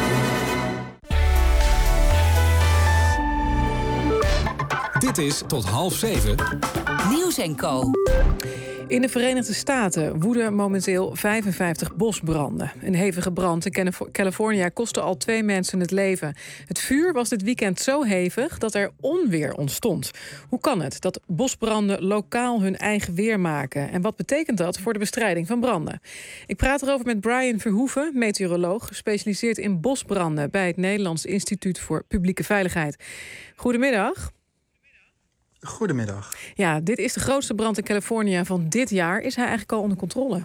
Dit is tot 6:30. Nieuws & Co. In de Verenigde Staten woeden momenteel 55 bosbranden. Een hevige brand in Californië kostte al 2 mensen het leven. Het vuur was dit weekend zo hevig dat er onweer ontstond. Hoe kan het dat bosbranden lokaal hun eigen weer maken? En wat betekent dat voor de bestrijding van branden? Ik praat erover met Brian Verhoeven, meteoroloog, gespecialiseerd in bosbranden bij het Nederlands Instituut voor Publieke Veiligheid. Goedemiddag. Goedemiddag. Ja, dit is de grootste brand in Californië van dit jaar. Is hij eigenlijk al onder controle?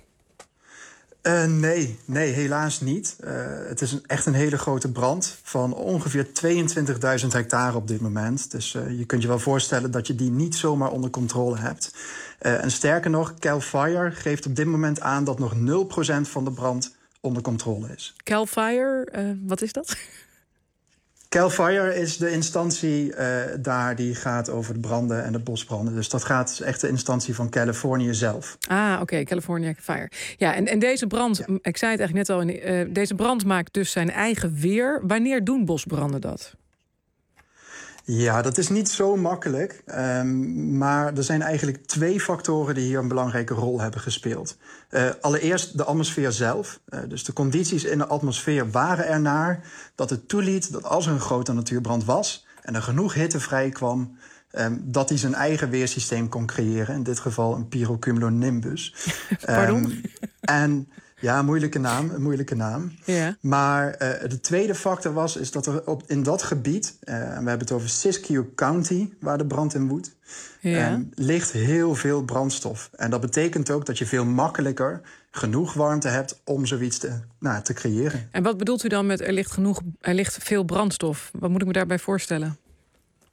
Nee, helaas niet. Het is echt een hele grote brand van ongeveer 22.000 hectare op dit moment. Dus je kunt je wel voorstellen dat je die niet zomaar onder controle hebt. En sterker nog, Cal Fire geeft op dit moment aan dat nog 0% van de brand onder controle is. Cal Fire, wat is dat? Cal Fire is de instantie daar die gaat over de branden en de bosbranden. Dus dat gaat echt de instantie van Californië zelf. Ah, oké, California Fire. Ja, en deze brand, ja. Ik zei het eigenlijk net al, deze brand maakt dus zijn eigen weer. Wanneer doen bosbranden dat? Ja, dat is niet zo makkelijk. Maar er zijn eigenlijk 2 factoren die hier een belangrijke rol hebben gespeeld. Allereerst de atmosfeer zelf. Dus de condities in de atmosfeer waren ernaar dat het toeliet dat als er een grote natuurbrand was en er genoeg hitte vrij kwam, dat hij zijn eigen weersysteem kon creëren. In dit geval een pyrocumulonimbus. Pardon? En ja, moeilijke naam. Ja. Maar de tweede factor is dat er in dat gebied, en we hebben het over Siskiyou County, waar de brand in woedt, ligt heel veel brandstof. En dat betekent ook dat je veel makkelijker genoeg warmte hebt om zoiets te creëren. En wat bedoelt u dan met er ligt veel brandstof? Wat moet ik me daarbij voorstellen?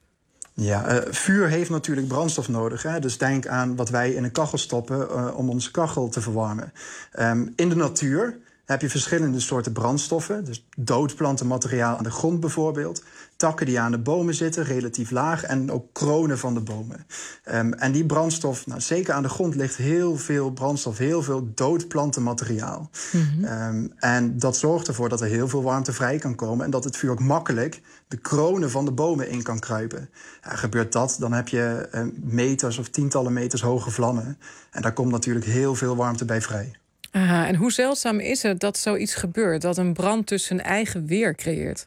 Ja, vuur heeft natuurlijk brandstof nodig. Hè? Dus denk aan wat wij in een kachel stoppen om onze kachel te verwarmen. In de natuur heb je verschillende soorten brandstoffen. Dus dood plantenmateriaal aan de grond bijvoorbeeld. Takken die aan de bomen zitten, relatief laag. En ook kronen van de bomen. En die brandstof, nou, zeker aan de grond ligt heel veel brandstof. Heel veel dood plantenmateriaal. En dat zorgt ervoor dat er heel veel warmte vrij kan komen. En dat het vuur ook makkelijk de kronen van de bomen in kan kruipen. Ja, gebeurt dat, dan heb je meters of tientallen meters hoge vlammen. En daar komt natuurlijk heel veel warmte bij vrij. Aha, en hoe zeldzaam is het dat zoiets gebeurt? Dat een brand dus zijn eigen weer creëert?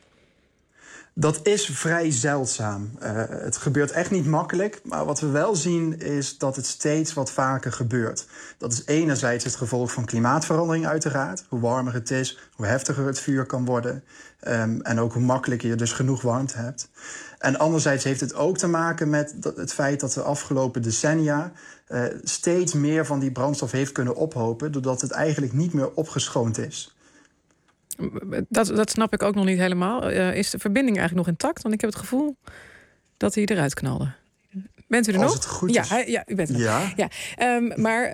Dat is vrij zeldzaam. Het gebeurt echt niet makkelijk. Maar wat we wel zien is dat het steeds wat vaker gebeurt. Dat is enerzijds het gevolg van klimaatverandering uiteraard. Hoe warmer het is, hoe heftiger het vuur kan worden. En ook hoe makkelijker je dus genoeg warmte hebt. En anderzijds heeft het ook te maken met het feit dat de afgelopen decennia steeds meer van die brandstof heeft kunnen ophopen, doordat het eigenlijk niet meer opgeschoond is. Dat snap ik ook nog niet helemaal. Is de verbinding eigenlijk nog intact? Want ik heb het gevoel dat hij eruit knalde. Bent u er nog? Als het goed is. Ja, u bent er. Ja. Maar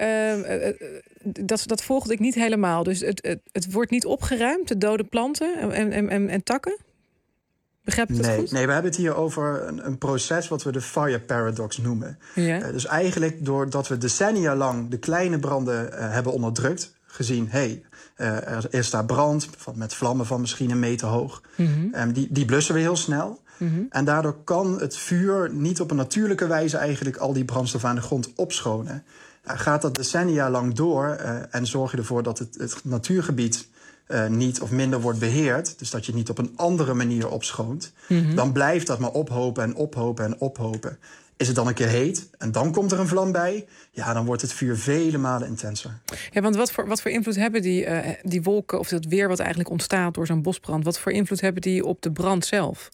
dat volgde ik niet helemaal. Dus het wordt niet opgeruimd, de dode planten en takken? Begrijp ik dat goed? Nee, we hebben het hier over een proces wat we de fire paradox noemen. Ja. Dus eigenlijk doordat we decennia lang de kleine branden hebben onderdrukt, gezien, er is daar brand met vlammen van misschien 1 meter hoog. Die blussen we heel snel. En daardoor kan het vuur niet op een natuurlijke wijze eigenlijk al die brandstof aan de grond opschonen. Gaat dat decennia lang door en zorg je ervoor dat het natuurgebied niet of minder wordt beheerd, dus dat je het niet op een andere manier opschoont, dan blijft dat maar ophopen en ophopen en ophopen. Is het dan een keer heet en dan komt er een vlam bij, ja, dan wordt het vuur vele malen intenser. Ja, want wat voor invloed hebben die wolken of dat weer wat eigenlijk ontstaat door zo'n bosbrand, wat voor invloed hebben die op de brand zelf?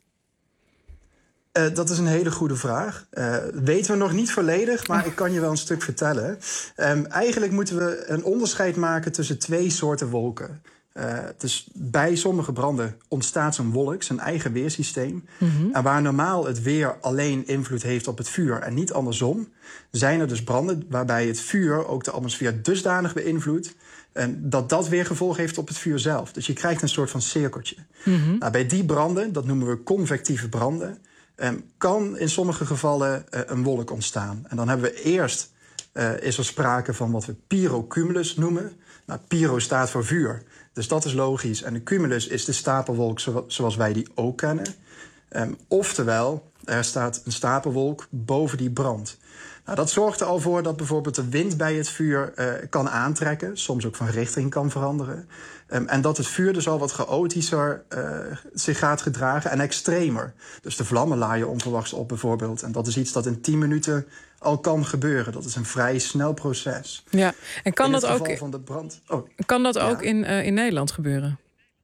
Dat is een hele goede vraag. Weten we nog niet volledig, maar ik kan je wel een stuk vertellen. Eigenlijk moeten we een onderscheid maken tussen 2 soorten wolken. Dus bij sommige branden ontstaat zo'n wolk, zijn eigen weersysteem. En waar normaal het weer alleen invloed heeft op het vuur en niet andersom, zijn er dus branden waarbij het vuur ook de atmosfeer dusdanig beïnvloedt en dat weer gevolg heeft op het vuur zelf. Dus je krijgt een soort van cirkeltje. Nou, bij die branden, dat noemen we convectieve branden, kan in sommige gevallen een wolk ontstaan. En dan hebben we eerst is er sprake van wat we pyrocumulus noemen. Nou, pyro staat voor vuur, dus dat is logisch. En de cumulus is de stapelwolk zoals wij die ook kennen. Oftewel, er staat een stapelwolk boven die brand. Nou, dat zorgt er al voor dat bijvoorbeeld de wind bij het vuur kan aantrekken, soms ook van richting kan veranderen. En dat het vuur dus al wat chaotischer zich gaat gedragen en extremer. Dus de vlammen laaien onverwachts op bijvoorbeeld. En dat is iets dat in 10 minuten al kan gebeuren. Dat is een vrij snel proces. Ja, en kan in dat het ook geval van de brand. Kan dat ook in Nederland gebeuren?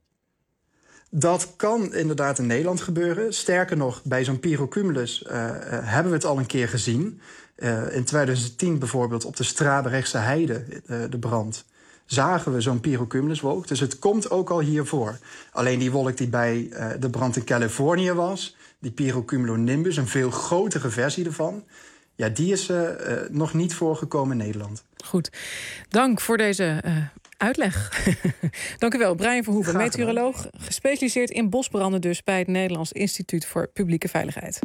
Dat kan inderdaad in Nederland gebeuren. Sterker nog, bij zo'n pyrocumulus hebben we het al een keer gezien. In 2010 bijvoorbeeld op de Strabrechtse Heide, de brand, zagen we zo'n pyrocumuluswolk. Dus het komt ook al hier voor. Alleen die wolk die bij de brand in Californië was, die pyrocumulonimbus, een veel grotere versie ervan, ja, die is nog niet voorgekomen in Nederland. Goed. Dank voor deze uitleg. Dank u wel. Brian Verhoeven, meteoroloog, gespecialiseerd in bosbranden dus bij het Nederlands Instituut voor Publieke Veiligheid.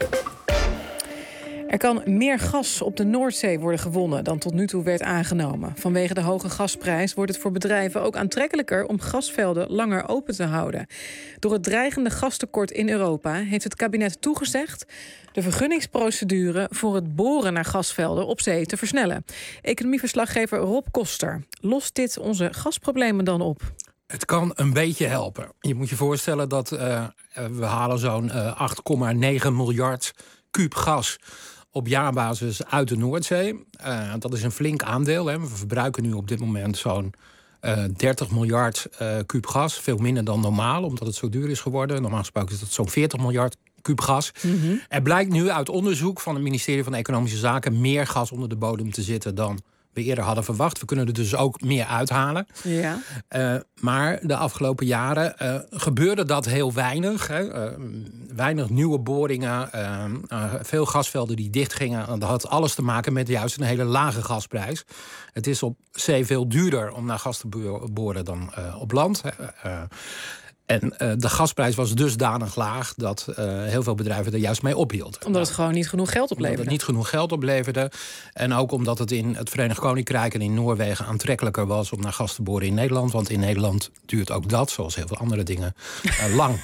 Er kan meer gas op de Noordzee worden gewonnen dan tot nu toe werd aangenomen. Vanwege de hoge gasprijs wordt het voor bedrijven ook aantrekkelijker om gasvelden langer open te houden. Door het dreigende gastekort in Europa heeft het kabinet toegezegd de vergunningsprocedure voor het boren naar gasvelden op zee te versnellen. Economieverslaggever Rob Koster. Lost dit onze gasproblemen dan op? Het kan een beetje helpen. Je moet je voorstellen dat we halen zo'n 8,9 miljard kuub gas op jaarbasis uit de Noordzee. Dat is een flink aandeel. Hè. We verbruiken nu op dit moment zo'n 30 miljard kuub gas. Veel minder dan normaal, omdat het zo duur is geworden. Normaal gesproken is dat zo'n 40 miljard kuub gas. Er blijkt nu uit onderzoek van het ministerie van Economische Zaken meer gas onder de bodem te zitten dan we eerder hadden verwacht. We kunnen er dus ook meer uithalen. Ja. Maar de afgelopen jaren gebeurde dat heel weinig. Weinig nieuwe boringen, veel gasvelden die dichtgingen. En dat had alles te maken met juist een hele lage gasprijs. Het is op zee veel duurder om naar gas te boren dan op land. En de gasprijs was dusdanig laag dat heel veel bedrijven er juist mee ophielden. Omdat het gewoon niet genoeg geld opleverde. Omdat het niet genoeg geld opleverde. En ook omdat het in het Verenigd Koninkrijk en in Noorwegen aantrekkelijker was om naar gas te boren in Nederland. Want in Nederland duurt ook dat, zoals heel veel andere dingen, lang.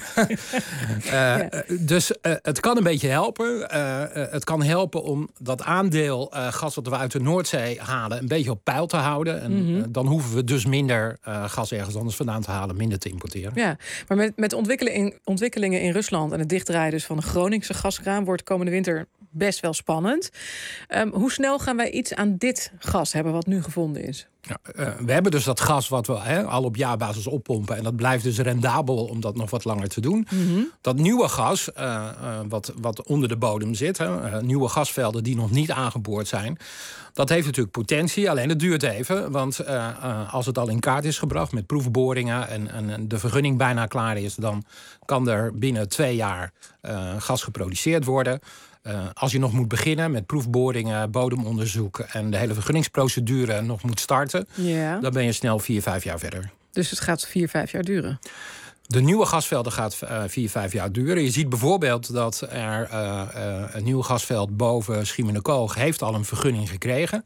Dus het kan een beetje helpen. Het kan helpen om dat aandeel gas wat we uit de Noordzee halen een beetje op peil te houden. En dan hoeven we dus minder gas ergens anders vandaan te halen, minder te importeren. Ja. Maar met ontwikkelingen in Rusland en het dichtdraaien dus van de Groningse gaskraan wordt komende winter best wel spannend. Hoe snel gaan wij iets aan dit gas hebben wat nu gevonden is? Ja, we hebben dus dat gas wat we al op jaarbasis oppompen. En dat blijft dus rendabel om dat nog wat langer te doen. Dat nieuwe gas, wat onder de bodem zit, nieuwe gasvelden die nog niet aangeboord zijn, dat heeft natuurlijk potentie, alleen het duurt even. Want als het al in kaart is gebracht met proefboringen en de vergunning bijna klaar is, dan kan er binnen 2 jaar gas geproduceerd worden. Als je nog moet beginnen met proefboringen, bodemonderzoek en de hele vergunningsprocedure nog moet starten, dan ben je snel 4-5 jaar verder. Dus het gaat 4-5 jaar duren? De nieuwe gasvelden gaat 4-5 jaar duren. Je ziet bijvoorbeeld dat er een nieuw gasveld boven Schiermonnikoog heeft al een vergunning gekregen.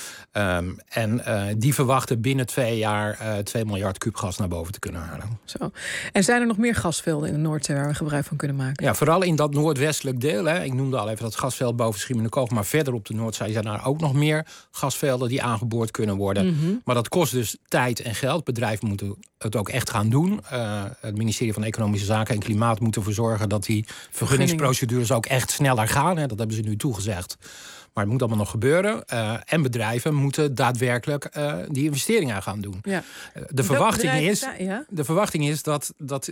En die verwachten binnen 2 jaar 2 miljard kuub gas naar boven te kunnen halen. Zo. En zijn er nog meer gasvelden in de Noordzee waar we gebruik van kunnen maken? Ja, vooral in dat noordwestelijk deel. Ik noemde al even dat gasveld boven Schiermonnikoog. Maar verder op de Noordzee zijn er ook nog meer gasvelden die aangeboord kunnen worden. Maar dat kost dus tijd en geld. Bedrijven moeten het ook echt gaan doen. Het ministerie van Economische Zaken en Klimaat moet ervoor zorgen dat die vergunningsprocedures ook echt sneller gaan. Dat hebben ze nu toegezegd. Maar het moet allemaal nog gebeuren. En bedrijven moeten daadwerkelijk die investeringen gaan doen. Ja. De verwachting is dat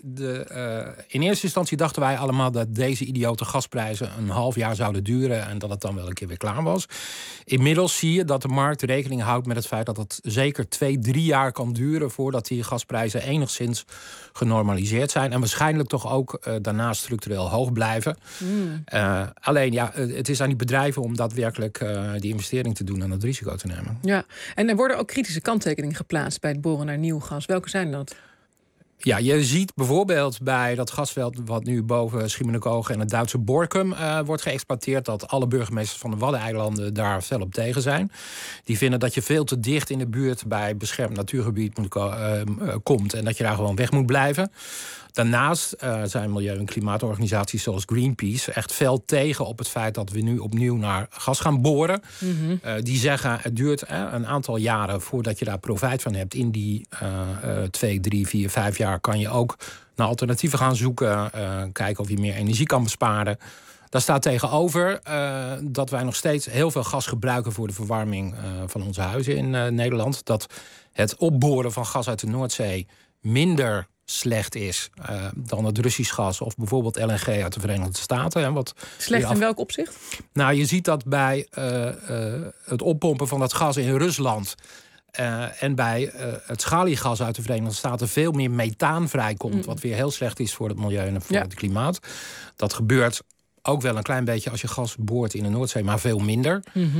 in eerste instantie dachten wij allemaal dat deze idiote gasprijzen een half jaar zouden duren en dat het dan wel een keer weer klaar was. Inmiddels zie je dat de markt rekening houdt met het feit dat het zeker 2-3 jaar kan duren voordat die gasprijzen enigszins genormaliseerd zijn. En waarschijnlijk toch ook daarna structureel hoog blijven. Alleen het is aan die bedrijven om daadwerkelijk die investering te doen en het risico te nemen. Ja, en er worden ook kritische kanttekeningen geplaatst bij het boren naar nieuw gas. Welke zijn dat? Ja, je ziet bijvoorbeeld bij dat gasveld wat nu boven Schiermonnikoog en het Duitse Borkum wordt geëxploiteerd, dat alle burgemeesters van de Waddeneilanden daar fel op tegen zijn. Die vinden dat je veel te dicht in de buurt bij beschermd natuurgebied komt en dat je daar gewoon weg moet blijven. Daarnaast zijn milieu- en klimaatorganisaties zoals Greenpeace echt fel tegen op het feit dat we nu opnieuw naar gas gaan boren. Die zeggen het duurt een aantal jaren voordat je daar profijt van hebt. In die 2, 3, 4, 5 jaar kan je ook naar alternatieven gaan zoeken. Kijken of je meer energie kan besparen. Daar staat tegenover dat wij nog steeds heel veel gas gebruiken voor de verwarming van onze huizen in Nederland. Dat het opboren van gas uit de Noordzee minder slecht is dan het Russisch gas of bijvoorbeeld LNG uit de Verenigde Staten. Slecht in welk opzicht? Nou, je ziet dat bij het oppompen van dat gas in Rusland en bij het schaliegas uit de Verenigde Staten veel meer methaan vrijkomt, wat weer heel slecht is voor het milieu en voor het klimaat. Dat gebeurt ook wel een klein beetje als je gas boort in de Noordzee, maar veel minder.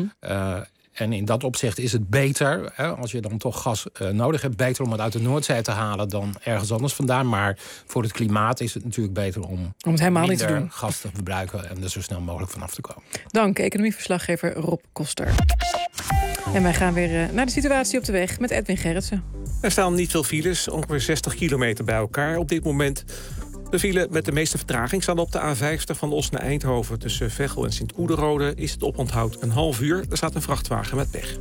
En in dat opzicht is het beter, als je dan toch gas nodig hebt, beter om het uit de Noordzee te halen dan ergens anders vandaan. Maar voor het klimaat is het natuurlijk beter om het helemaal niet te doen. Gas te verbruiken en er zo snel mogelijk vanaf te komen. Dank, economieverslaggever Rob Koster. En wij gaan weer naar de situatie op de weg met Edwin Gerritsen. Er staan niet veel files, ongeveer 60 kilometer bij elkaar op dit moment. De file met de meeste vertraging staan op de A50 van Os naar Eindhoven. Tussen Veghel en Sint-Oederode is het oponthoud een half uur. Er staat een vrachtwagen met pech.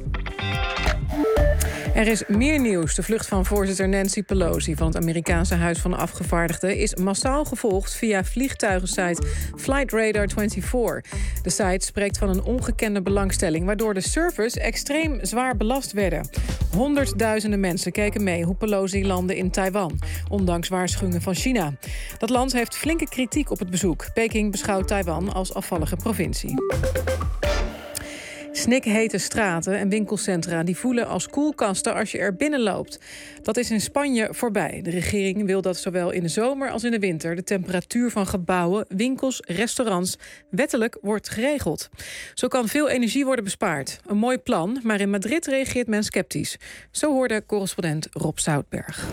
Er is meer nieuws. De vlucht van voorzitter Nancy Pelosi van het Amerikaanse Huis van Afgevaardigden is massaal gevolgd via vliegtuigensite Flightradar24. De site spreekt van een ongekende belangstelling, waardoor de servers extreem zwaar belast werden. Honderdduizenden mensen keken mee hoe Pelosi landde in Taiwan, ondanks waarschuwingen van China. Dat land heeft flinke kritiek op het bezoek. Peking beschouwt Taiwan als afvallige provincie. Snikhete straten en winkelcentra die voelen als koelkasten als je er binnen loopt. Dat is in Spanje voorbij. De regering wil dat zowel in de zomer als in de winter de temperatuur van gebouwen, winkels, restaurants wettelijk wordt geregeld. Zo kan veel energie worden bespaard. Een mooi plan, maar in Madrid reageert men sceptisch. Zo hoorde correspondent Rob Zoutberg.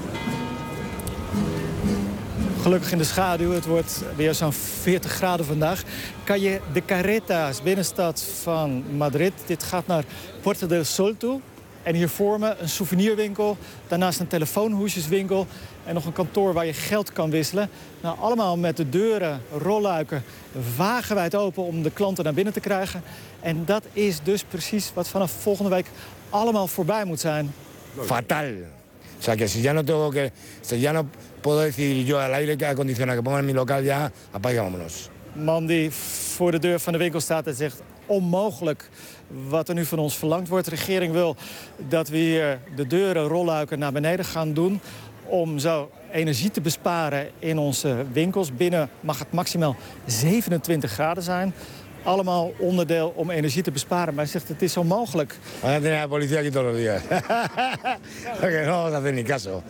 Gelukkig in de schaduw, het wordt weer zo'n 40 graden vandaag. Calle de Carretas, binnenstad van Madrid. Dit gaat naar Puerta del Sol toe. En hier voor me een souvenirwinkel, daarnaast een telefoonhoesjeswinkel en nog een kantoor waar je geld kan wisselen. Nou, allemaal met de deuren, rolluiken wagenwijd open om de klanten naar binnen te krijgen. En dat is dus precies wat vanaf volgende week allemaal voorbij moet zijn. Fatal. O sea, que si ya no puedo decir yo al aire acondicionado que pongan en mi local ya, apaga vámonos. Man die voor de deur van de winkel staat en zegt onmogelijk wat er nu van ons verlangd wordt. De regering wil dat we hier de deuren, rolluiken naar beneden gaan doen om zo energie te besparen in onze winkels. Binnen mag het maximaal 27 graden zijn. Allemaal onderdeel om energie te besparen. Maar hij zegt het is onmogelijk. We gaan de politie aquí todos los días. Porque no vamos a hacer ni caso.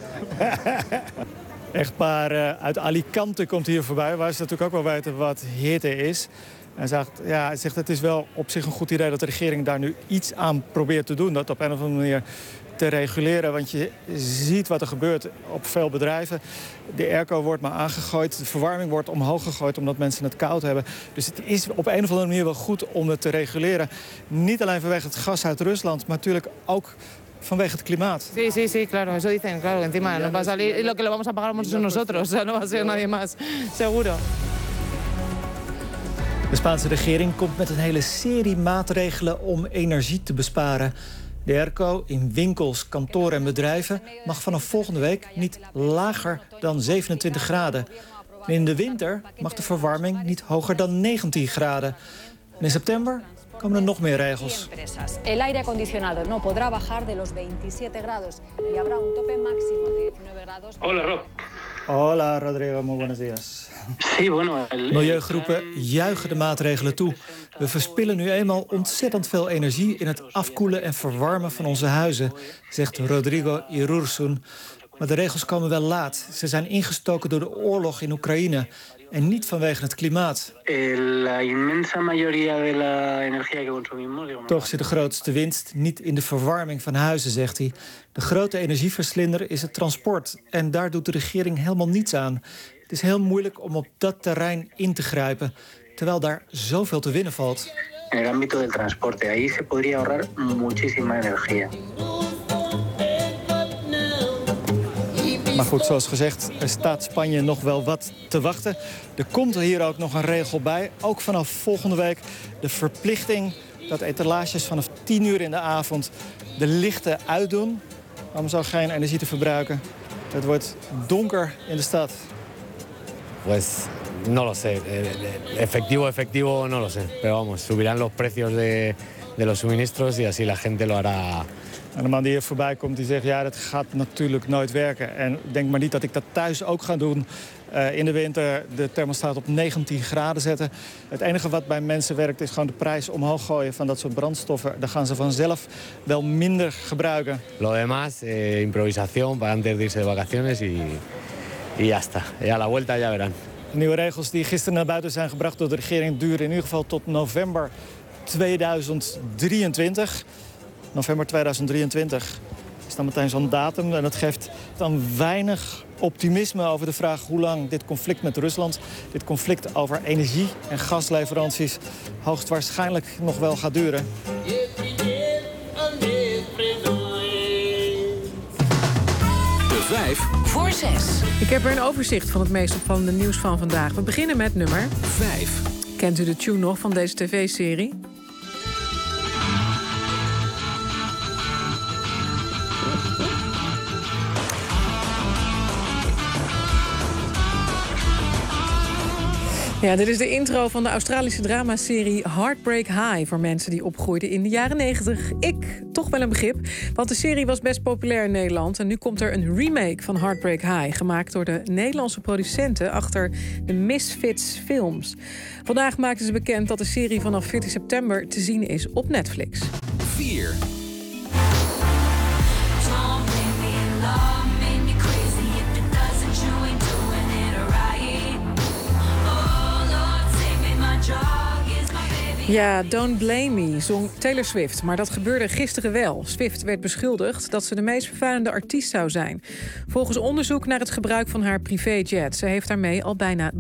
Echtpaar uit Alicante komt hier voorbij, waar ze natuurlijk ook wel weten wat hitte is. Hij zegt het is wel op zich een goed idee dat de regering daar nu iets aan probeert te doen. Dat op een of andere manier te reguleren. Want je ziet wat er gebeurt op veel bedrijven. De airco wordt maar aangegooid. De verwarming wordt omhoog gegooid omdat mensen het koud hebben. Dus het is op een of andere manier wel goed om het te reguleren. Niet alleen vanwege het gas uit Rusland, maar natuurlijk ook vanwege het klimaat. Sí, claro, eso dicen, claro, encima no va a salir, lo que lo vamos a pagar nosotros, o sea, no va a ser nadie más, seguro. De Spaanse regering komt met een hele serie maatregelen om energie te besparen. De airco in winkels, kantoren en bedrijven mag vanaf volgende week niet lager dan 27 graden. En in de winter mag de verwarming niet hoger dan 19 graden. En in september komen er nog meer regels. El aire acondicionado no podrá bajar de los 27 grados y habrá un tope máximo de 19 grados. Hola, Rob. Hola, Rodrigo. Muy buenos días. Milieugroepen juichen de maatregelen toe. We verspillen nu eenmaal ontzettend veel energie in het afkoelen en verwarmen van onze huizen, zegt Rodrigo Irursun. Maar de regels komen wel laat. Ze zijn ingestoken door de oorlog in Oekraïne en niet vanwege het klimaat. Toch zit de grootste winst niet in de verwarming van huizen, zegt hij. De grote energieverslinder is het transport. En daar doet de regering helemaal niets aan. Het is heel moeilijk om op dat terrein in te grijpen, terwijl daar zoveel te winnen valt. In het ámbito del transporte, ahí se podría ahorrar muchísima energía. Maar goed, zoals gezegd, er staat Spanje nog wel wat te wachten. Er komt er hier ook nog een regel bij. Ook vanaf volgende week de verplichting dat etalages vanaf 10 uur in de avond de lichten uitdoen, om zo geen energie te verbruiken. Het wordt donker in de stad. Pues no lo sé. Efectivo no lo sé. Pero vamos, subirán los precios de los suministros y así la gente lo hará. En de man die hier voorbij komt, die zegt, ja, dat gaat natuurlijk nooit werken. En denk maar niet dat ik dat thuis ook ga doen. In de winter de thermostaat op 19 graden zetten. Het enige wat bij mensen werkt is gewoon de prijs omhoog gooien van dat soort brandstoffen. Dan gaan ze vanzelf wel minder gebruiken. Lo demás, improvisación para antes de irse de vacaciones y ya está. Ya la vuelta ya verán. De nieuwe regels die gisteren naar buiten zijn gebracht door de regering duren in ieder geval tot november 2023. November 2023 is dan meteen zo'n datum. En dat geeft dan weinig optimisme over de vraag hoe lang dit conflict met Rusland, dit conflict over energie- en gasleveranties, hoogstwaarschijnlijk nog wel gaat duren. De 5 voor 6. Ik heb er een overzicht van het meest opvallende nieuws van vandaag. We beginnen met nummer 5. Kent u de tune nog van deze tv-serie? Ja, dit is de intro van de Australische dramaserie Heartbreak High... voor mensen die opgroeiden in de jaren 90. Ik toch wel een begrip, want de serie was best populair in Nederland... en nu komt er een remake van Heartbreak High... gemaakt door de Nederlandse producenten achter de Misfits Films. Vandaag maakten ze bekend dat de serie vanaf 14 september te zien is op Netflix. 4. Ja, Don't Blame Me zong Taylor Swift, maar dat gebeurde gisteren wel. Swift werd beschuldigd dat ze de meest vervuilende artiest zou zijn. Volgens onderzoek naar het gebruik van haar privéjet. Ze heeft daarmee al bijna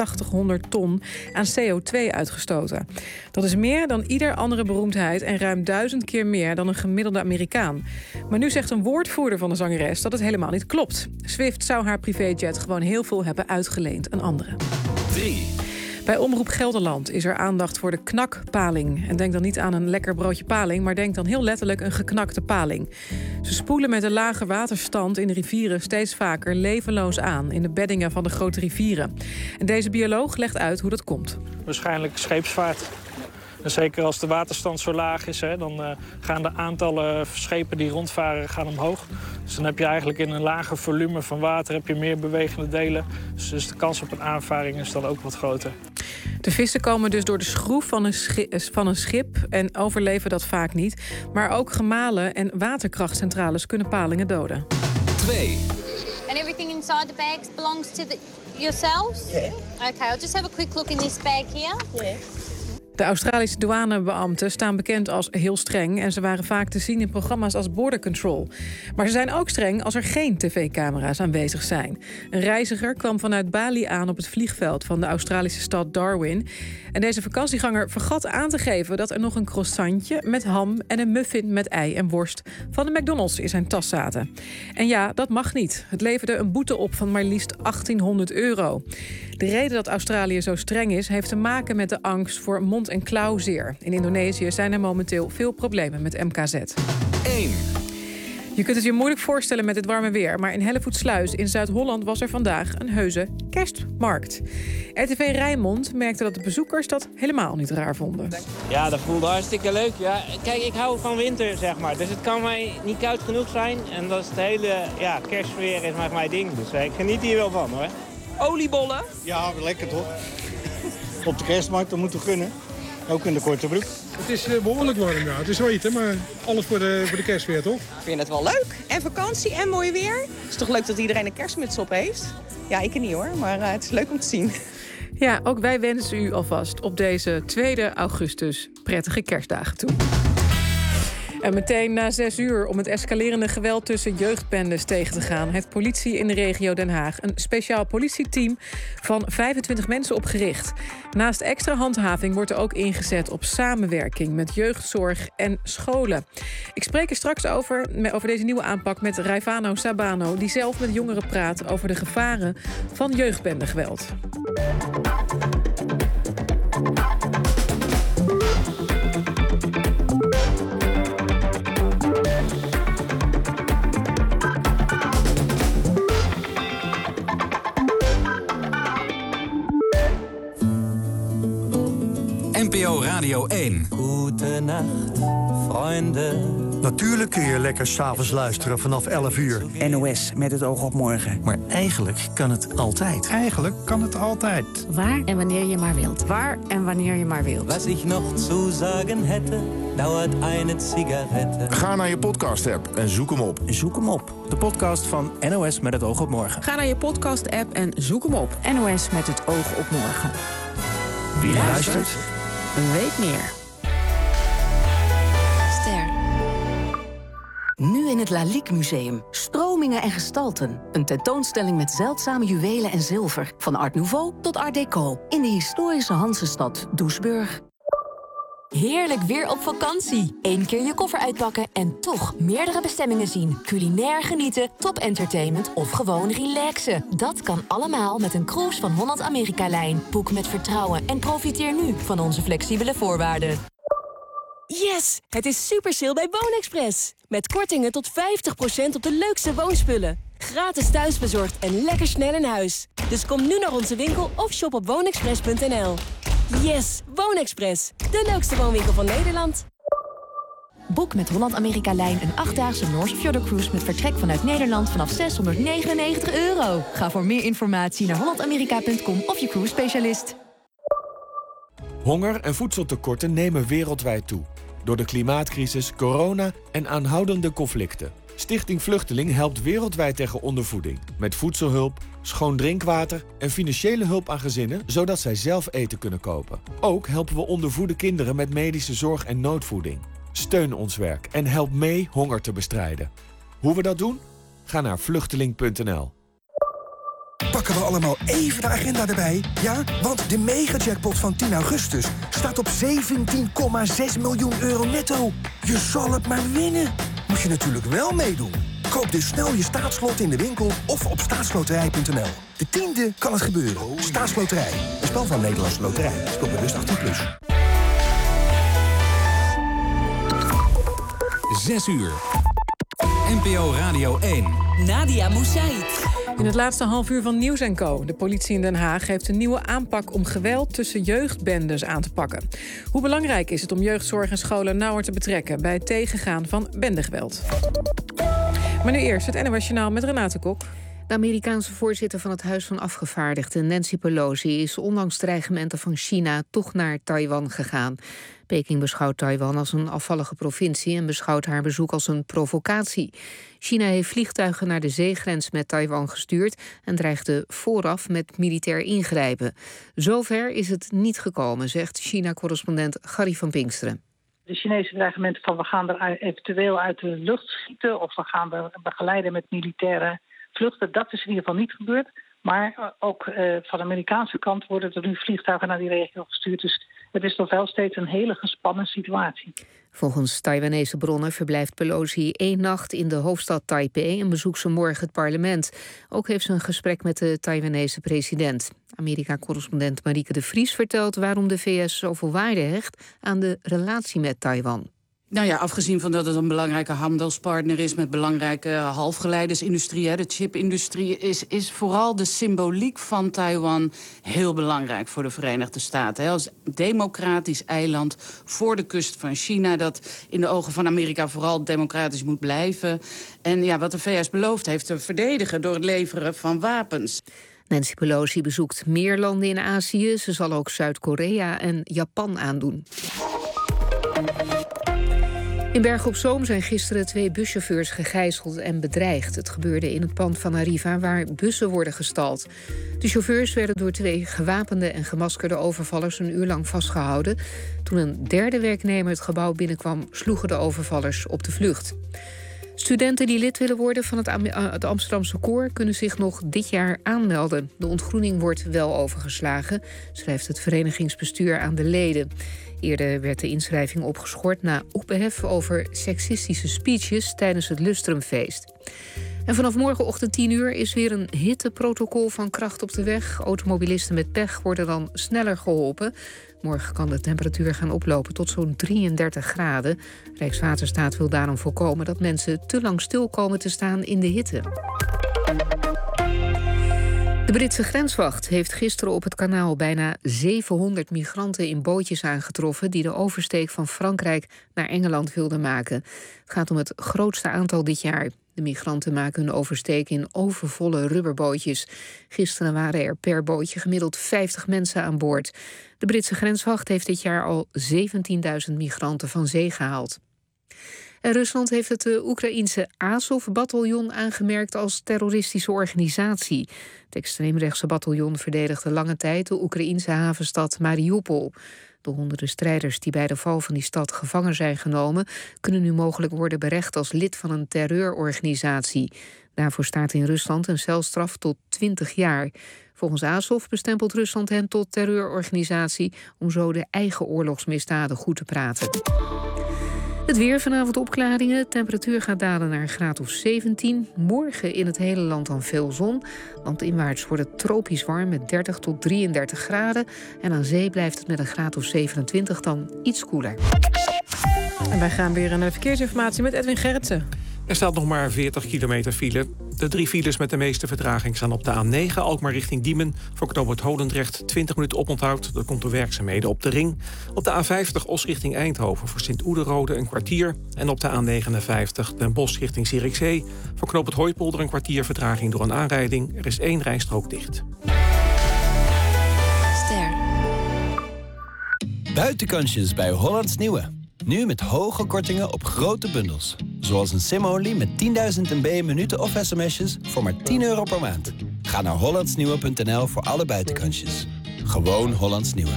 8300 ton aan CO2 uitgestoten. Dat is meer dan ieder andere beroemdheid en ruim 1000 keer meer dan een gemiddelde Amerikaan. Maar nu zegt een woordvoerder van de zangeres dat het helemaal niet klopt. Swift zou haar privéjet gewoon heel veel hebben uitgeleend aan anderen. 3. Bij Omroep Gelderland is er aandacht voor de knakpaling. En denk dan niet aan een lekker broodje paling, maar denk dan heel letterlijk een geknakte paling. Ze spoelen met een lage waterstand in de rivieren steeds vaker levenloos aan in de beddingen van de grote rivieren. En deze bioloog legt uit hoe dat komt. Waarschijnlijk scheepsvaart. En zeker als de waterstand zo laag is, dan gaan de aantallen schepen die rondvaren gaan omhoog. Dus dan heb je eigenlijk in een lager volume van water heb je meer bewegende delen. Dus de kans op een aanvaring is dan ook wat groter. De vissen komen dus door de schroef van een schip en overleven dat vaak niet. Maar ook gemalen en waterkrachtcentrales kunnen palingen doden. 2. And everything inside the bags belongs to yourselves? Yeah. Okay, I'll just have a quick look in this bag here. Yeah. De Australische douanebeambten staan bekend als heel streng... en ze waren vaak te zien in programma's als Border Control. Maar ze zijn ook streng als er geen tv-camera's aanwezig zijn. Een reiziger kwam vanuit Bali aan op het vliegveld... van de Australische stad Darwin. En deze vakantieganger vergat aan te geven... dat er nog een croissantje met ham en een muffin met ei en worst... van de McDonald's in zijn tas zaten. En ja, dat mag niet. Het leverde een boete op van maar liefst €1800. De reden dat Australië zo streng is... heeft te maken met de angst voor mond- en klauwzeer. In Indonesië zijn er momenteel veel problemen met MKZ. 1. Je kunt het je moeilijk voorstellen met dit warme weer... maar in Hellevoetsluis in Zuid-Holland was er vandaag een heuse kerstmarkt. RTV Rijnmond merkte dat de bezoekers dat helemaal niet raar vonden. Ja, dat voelde hartstikke leuk. Ja, kijk, ik hou van winter, zeg maar. Dus het kan mij niet koud genoeg zijn. En dat is het hele kerstweer is maar mijn ding. Dus ik geniet hier wel van, hoor. Oliebollen? Ja, lekker toch? Op de kerstmarkt, dat moeten we kunnen. Ook in de korte broek. Het is behoorlijk warm, ja. Het is weten, maar alles voor de kerstweer, toch? Ik vind het wel leuk. En vakantie en mooi weer. Het is toch leuk dat iedereen een kerstmuts op heeft? Ja, ik niet hoor, maar het is leuk om te zien. Ja, ook wij wensen u alvast op deze 2 augustus prettige kerstdagen toe. En meteen na 6 uur om het escalerende geweld tussen jeugdbendes tegen te gaan... heeft politie in de regio Den Haag een speciaal politieteam van 25 mensen opgericht. Naast extra handhaving wordt er ook ingezet op samenwerking met jeugdzorg en scholen. Ik spreek er straks over deze nieuwe aanpak met Raivano Sabano... die zelf met jongeren praat over de gevaren van jeugdbendegeweld. NPO Radio 1. Goedenacht, vrienden. Natuurlijk kun je lekker 's avonds luisteren vanaf 11 uur. NOS met het oog op morgen. Maar eigenlijk kan het altijd. Eigenlijk kan het altijd. Waar en wanneer je maar wilt. Waar en wanneer je maar wilt. Wat ik nog zu sagen hätte, dauert eine Zigarette. Ga naar je podcast-app en zoek hem op. Zoek hem op. De podcast van NOS met het oog op morgen. Ga naar je podcast-app en zoek hem op. NOS met het oog op morgen. Wie luistert, weet meer. Ster. Nu in het Lalique Museum. Stromingen en gestalten. Een tentoonstelling met zeldzame juwelen en zilver. Van Art Nouveau tot Art Deco. In de historische Hansestad Doesburg. Heerlijk weer op vakantie. 1 keer je koffer uitpakken en toch meerdere bestemmingen zien. Culinair genieten, top entertainment of gewoon relaxen. Dat kan allemaal met een cruise van Holland America-lijn. Boek met vertrouwen en profiteer nu van onze flexibele voorwaarden. Yes! Het is super sale bij WoonExpress. Met kortingen tot 50% op de leukste woonspullen. gratis thuisbezorgd en lekker snel in huis. Dus kom nu naar onze winkel of shop op woonexpress.nl. Yes, WoonExpress, de leukste woonwinkel van Nederland. Boek met Holland-Amerika-lijn een 8-daagse Norse Fjordur-cruise met vertrek vanuit Nederland vanaf €699. Ga voor meer informatie naar hollandamerika.com of je cruise specialist. Honger en voedseltekorten nemen wereldwijd toe. Door de klimaatcrisis, corona en aanhoudende conflicten. Stichting Vluchteling helpt wereldwijd tegen ondervoeding. Met voedselhulp, schoon drinkwater en financiële hulp aan gezinnen, zodat zij zelf eten kunnen kopen. Ook helpen we ondervoede kinderen met medische zorg en noodvoeding. Steun ons werk en help mee honger te bestrijden. Hoe we dat doen? Ga naar vluchteling.nl. Pakken we allemaal even de agenda erbij? Ja, want de mega-jackpot van 10 augustus staat op €17,6 miljoen netto. Je zal het maar winnen. Moet je natuurlijk wel meedoen. Koop dus snel je staatslot in de winkel of op staatsloterij.nl. De 10e kan het gebeuren. Staatsloterij. Een spel van Nederlandse Loterij. Speel bewust 18+. 6 uur. NPO Radio 1. Nadia Moussaïd. In het laatste half uur van Nieuws & Co. De politie in Den Haag heeft een nieuwe aanpak om geweld tussen jeugdbendes aan te pakken. Hoe belangrijk is het om jeugdzorg en scholen nauwer te betrekken bij het tegengaan van bendegeweld? Maar nu eerst het NOS Journaal met Renate Kok. De Amerikaanse voorzitter van het Huis van Afgevaardigden, Nancy Pelosi, is ondanks dreigementen van China toch naar Taiwan gegaan. Peking beschouwt Taiwan als een afvallige provincie en beschouwt haar bezoek als een provocatie. China heeft vliegtuigen naar de zeegrens met Taiwan gestuurd en dreigde vooraf met militair ingrijpen. Zover is het niet gekomen, zegt China-correspondent Gary van Pinksteren. De Chinese dreigementen van we gaan er eventueel uit de lucht schieten of we gaan er begeleiden met militaire vluchten, dat is in ieder geval niet gebeurd. Maar ook van de Amerikaanse kant worden er nu vliegtuigen naar die regio gestuurd. Dus het is toch wel steeds een hele gespannen situatie. Volgens Taiwanese bronnen verblijft Pelosi 1 nacht in de hoofdstad Taipei en bezoekt ze morgen het parlement. Ook heeft ze een gesprek met de Taiwanese president. Amerika-correspondent Marieke de Vries vertelt waarom de VS zoveel waarde hecht aan de relatie met Taiwan. Nou ja, afgezien van dat het een belangrijke handelspartner is met belangrijke halfgeleidersindustrie, de chipindustrie, is vooral de symboliek van Taiwan heel belangrijk voor de Verenigde Staten. Als democratisch eiland voor de kust van China, dat in de ogen van Amerika vooral democratisch moet blijven. En ja, wat de VS beloofd heeft te verdedigen door het leveren van wapens. Nancy Pelosi bezoekt meer landen in Azië. Ze zal ook Zuid-Korea en Japan aandoen. In Bergen op Zoom zijn gisteren 2 buschauffeurs gegijzeld en bedreigd. Het gebeurde in het pand van Arriva, waar bussen worden gestald. De chauffeurs werden door 2 gewapende en gemaskerde overvallers een uur lang vastgehouden. Toen een derde werknemer het gebouw binnenkwam, sloegen de overvallers op de vlucht. Studenten die lid willen worden van het Amsterdamse Koor kunnen zich nog dit jaar aanmelden. De ontgroening wordt wel overgeslagen, schrijft het verenigingsbestuur aan de leden. Eerder werd de inschrijving opgeschort na ophef over seksistische speeches tijdens het Lustrumfeest. En vanaf morgenochtend 10 uur is weer een hitteprotocol van kracht op de weg. Automobilisten met pech worden dan sneller geholpen. Morgen kan de temperatuur gaan oplopen tot zo'n 33 graden. Rijkswaterstaat wil daarom voorkomen dat mensen te lang stil komen te staan in de hitte. De Britse grenswacht heeft gisteren op het kanaal bijna 700 migranten in bootjes aangetroffen die de oversteek van Frankrijk naar Engeland wilden maken. Het gaat om het grootste aantal dit jaar. De migranten maken hun oversteek in overvolle rubberbootjes. Gisteren waren er per bootje gemiddeld 50 mensen aan boord. De Britse grenswacht heeft dit jaar al 17.000 migranten van zee gehaald. En Rusland heeft het Oekraïense Azov-bataljon aangemerkt als terroristische organisatie. Het extreemrechtse bataljon verdedigde lange tijd de Oekraïense havenstad Mariupol. De honderden strijders die bij de val van die stad gevangen zijn genomen, kunnen nu mogelijk worden berecht als lid van een terreurorganisatie. Daarvoor staat in Rusland een celstraf tot 20 jaar. Volgens Azov bestempelt Rusland hen tot terreurorganisatie om zo de eigen oorlogsmisdaden goed te praten. Het weer, vanavond opklaringen. Temperatuur gaat dalen naar een graad of 17. Morgen in het hele land dan veel zon. Landinwaarts wordt het tropisch warm met 30 tot 33 graden. En aan zee blijft het met een graad of 27 dan iets koeler. En wij gaan weer naar de verkeersinformatie met Edwin Gerritsen. Er staat nog maar 40 kilometer file. De 3 files met de meeste vertraging staan op de A9... Alkmaar richting Diemen, voor knooppunt Holendrecht 20 minuten oponthoud. Dat komt door werkzaamheden op de ring. Op de A50 Os richting Eindhoven voor Sint-Oederode een kwartier. En op de A59 Den Bosch richting Zierikzee... voor knooppunt Hooipolder een kwartier vertraging door een aanrijding. Er is 1 rijstrook dicht. Ster. Buitenkansjes bij Hollands Nieuwe. Nu met hoge kortingen op grote bundels. Zoals een sim-only met 10.000 MB minuten of sms'jes voor maar €10 per maand. Ga naar hollandsnieuwe.nl voor alle buitenkansjes. Gewoon Hollands Nieuwe.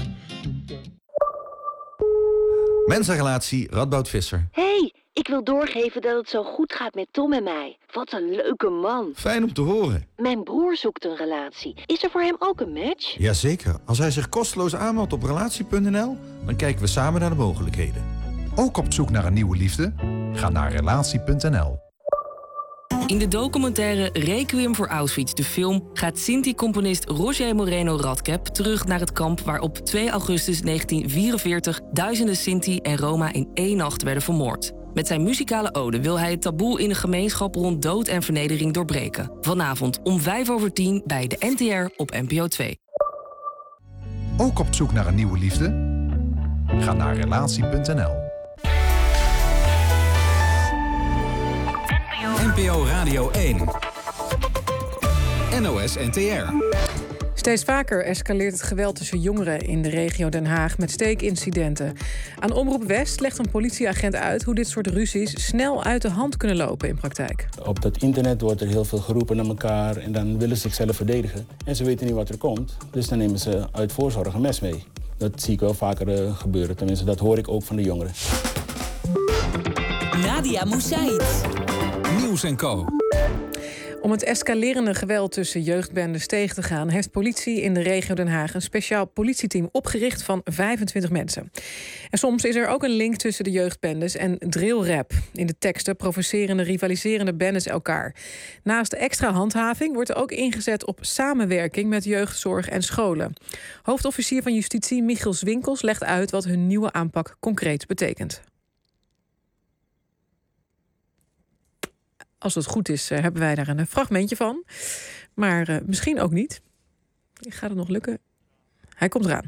Mensenrelatie Radboud Visser. Hey, ik wil doorgeven dat het zo goed gaat met Tom en mij. Wat een leuke man. Fijn om te horen. Mijn broer zoekt een relatie. Is er voor hem ook een match? Jazeker. Als hij zich kosteloos aanmeldt op relatie.nl... dan kijken we samen naar de mogelijkheden. Ook op zoek naar een nieuwe liefde? Ga naar relatie.nl. In de documentaire Requiem voor Auschwitz, de film... gaat Sinti-componist Roger Moreno Radcap terug naar het kamp... waar op 2 augustus 1944 duizenden Sinti en Roma in 1 nacht werden vermoord. Met zijn muzikale ode wil hij het taboe in de gemeenschap rond dood en vernedering doorbreken. Vanavond om 5:10 bij de NTR op NPO 2. Ook op zoek naar een nieuwe liefde? Ga naar relatie.nl. NPO Radio 1. NOS NTR. Steeds vaker escaleert het geweld tussen jongeren in de regio Den Haag met steekincidenten. Aan Omroep West legt een politieagent uit hoe dit soort ruzies snel uit de hand kunnen lopen in praktijk. Op dat internet wordt er heel veel geroepen naar elkaar en dan willen ze zichzelf verdedigen. En ze weten niet wat er komt, dus dan nemen ze uit voorzorg een mes mee. Dat zie ik wel vaker gebeuren, tenminste dat hoor ik ook van de jongeren. Nadia Moussaïd. Nieuws & Co. Om het escalerende geweld tussen jeugdbendes tegen te gaan... heeft politie in de regio Den Haag een speciaal politieteam opgericht van 25 mensen. En soms is er ook een link tussen de jeugdbendes en drillrap. In de teksten provoceren de rivaliserende bendes elkaar. Naast de extra handhaving wordt er ook ingezet op samenwerking met jeugdzorg en scholen. Hoofdofficier van Justitie Michiel Zwinkels legt uit wat hun nieuwe aanpak concreet betekent. Als het goed is, hebben wij daar een fragmentje van. Maar misschien ook niet. Gaat het nog lukken? Hij komt eraan.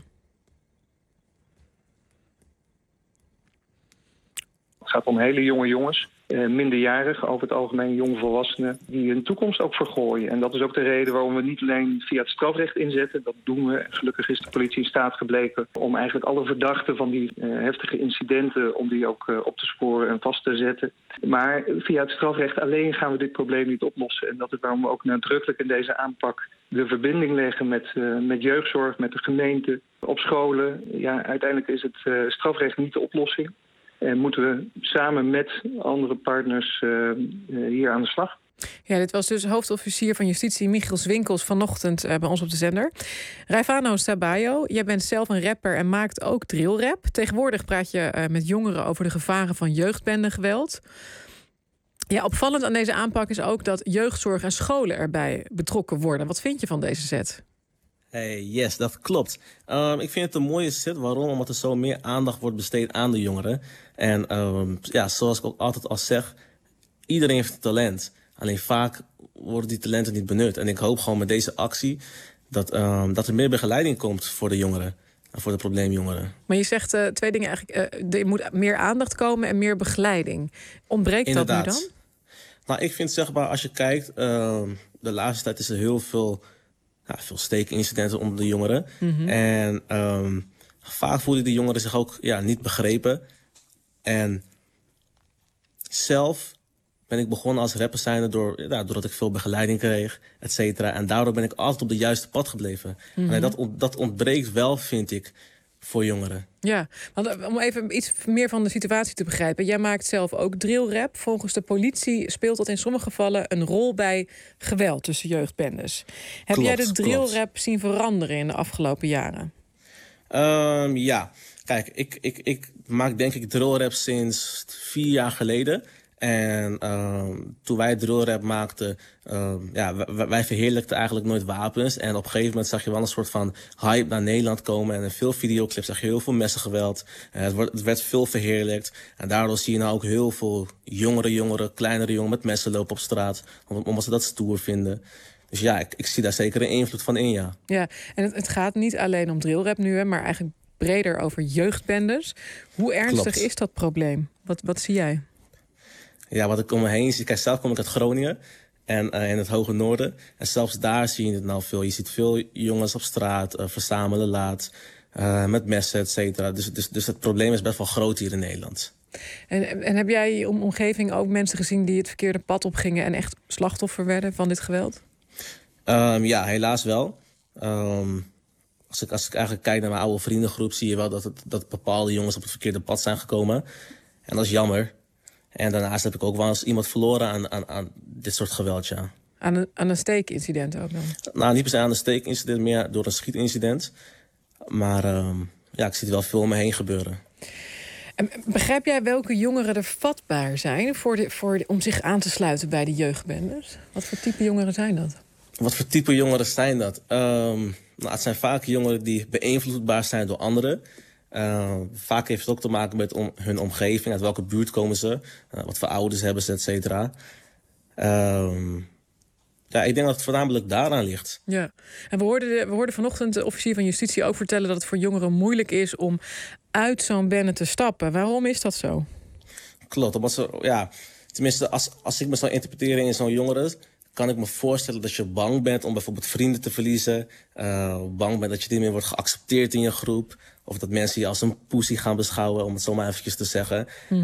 Het gaat om hele jonge jongens, minderjarigen, over het algemeen jongvolwassenen, die hun toekomst ook vergooien. En dat is ook de reden waarom we niet alleen via het strafrecht inzetten. Dat doen we. Gelukkig is de politie in staat gebleken om eigenlijk alle verdachten van die heftige incidenten, om die ook op te sporen en vast te zetten. Maar via het strafrecht alleen gaan we dit probleem niet oplossen. En dat is waarom we ook nadrukkelijk in deze aanpak de verbinding leggen met jeugdzorg, met de gemeente, op scholen. Ja, uiteindelijk is het strafrecht niet de oplossing. En moeten we samen met andere partners hier aan de slag. Ja, dit was dus hoofdofficier van Justitie Michiel Zwinkels vanochtend bij ons op de zender. Raifano Sabayo, jij bent zelf een rapper en maakt ook drillrap. Tegenwoordig praat je met jongeren over de gevaren van jeugdbendegeweld. Ja, opvallend aan deze aanpak is ook dat jeugdzorg en scholen erbij betrokken worden. Wat vind je van deze zet? Hey, yes, dat klopt. Ik vind het een mooie zet. Waarom? Omdat er zo meer aandacht wordt besteed aan de jongeren. En ja, zoals ik ook altijd al zeg, iedereen heeft talent. Alleen vaak worden die talenten niet benut. En ik hoop gewoon met deze actie dat er meer begeleiding komt voor de jongeren. Voor de probleemjongeren. Maar je zegt 2 dingen eigenlijk. Er moet meer aandacht komen en meer begeleiding. Ontbreekt Inderdaad. Dat nu dan? Nou, ik vind zeg maar, als je kijkt, de laatste tijd is er heel veel steekincidenten onder de jongeren. Mm-hmm. En vaak voelen die jongeren zich ook niet begrepen. En zelf ben ik begonnen als rapper zijnde doordat ik veel begeleiding kreeg, et cetera. En daardoor ben ik altijd op de juiste pad gebleven. Mm-hmm. En dat ontbreekt wel, vind ik, voor jongeren. Ja, want om even iets meer van de situatie te begrijpen. Jij maakt zelf ook drillrap. Volgens de politie speelt dat in sommige gevallen een rol bij geweld tussen jeugdbendes. Heb jij de drillrap zien veranderen in de afgelopen jaren? Ja, kijk, ik maak denk ik drillrap sinds 4 jaar geleden. En toen wij drillrap maakten, wij verheerlijkten eigenlijk nooit wapens. En op een gegeven moment zag je wel een soort van hype naar Nederland komen. En in veel videoclips zag je heel veel messengeweld. Het werd veel verheerlijkt. En daardoor zie je nou ook heel veel jongeren, kleinere jongeren met messen lopen op straat. Omdat ze dat stoer vinden. Dus ja, ik zie daar zeker een invloed van in, ja. Ja, en het gaat niet alleen om drillrap nu, hè, maar eigenlijk breder over jeugdbendes. Hoe ernstig is dat probleem? Wat zie jij? Ja, wat ik om me heen zie. Kijk, zelf kom ik uit Groningen en in het hoge noorden. En zelfs daar zie je het nou veel. Je ziet veel jongens op straat verzamelen laat, met messen, et cetera. Dus het probleem is best wel groot hier in Nederland. En heb jij in je omgeving ook mensen gezien die het verkeerde pad opgingen en echt slachtoffer werden van dit geweld? Ja, helaas wel. Als ik eigenlijk kijk naar mijn oude vriendengroep, zie je wel dat bepaalde jongens op het verkeerde pad zijn gekomen. En dat is jammer. En daarnaast heb ik ook wel eens iemand verloren aan dit soort geweld, ja. Aan een steekincident ook dan? Nou, niet per se aan een steekincident, meer door een schietincident. Maar ik zie het wel veel om me heen gebeuren. En begrijp jij welke jongeren er vatbaar zijn om zich aan te sluiten bij de jeugdbendes? Wat voor type jongeren zijn dat? Wat voor type jongeren zijn dat? Het zijn vaak jongeren die beïnvloedbaar zijn door anderen. Vaak heeft het ook te maken met hun omgeving. Uit welke buurt komen ze? Wat voor ouders hebben ze, et cetera. Ik denk dat het voornamelijk daaraan ligt. Ja, en we hoorden vanochtend de officier van Justitie ook vertellen dat het voor jongeren moeilijk is om uit zo'n bende te stappen. Waarom is dat zo? Klopt, omdat tenminste als ik me zou interpreteren in zo'n jongere, kan ik me voorstellen dat je bang bent om bijvoorbeeld vrienden te verliezen. Bang bent dat je niet meer wordt geaccepteerd in je groep. Of dat mensen je als een poesie gaan beschouwen, om het zo maar eventjes te zeggen. Mm-hmm.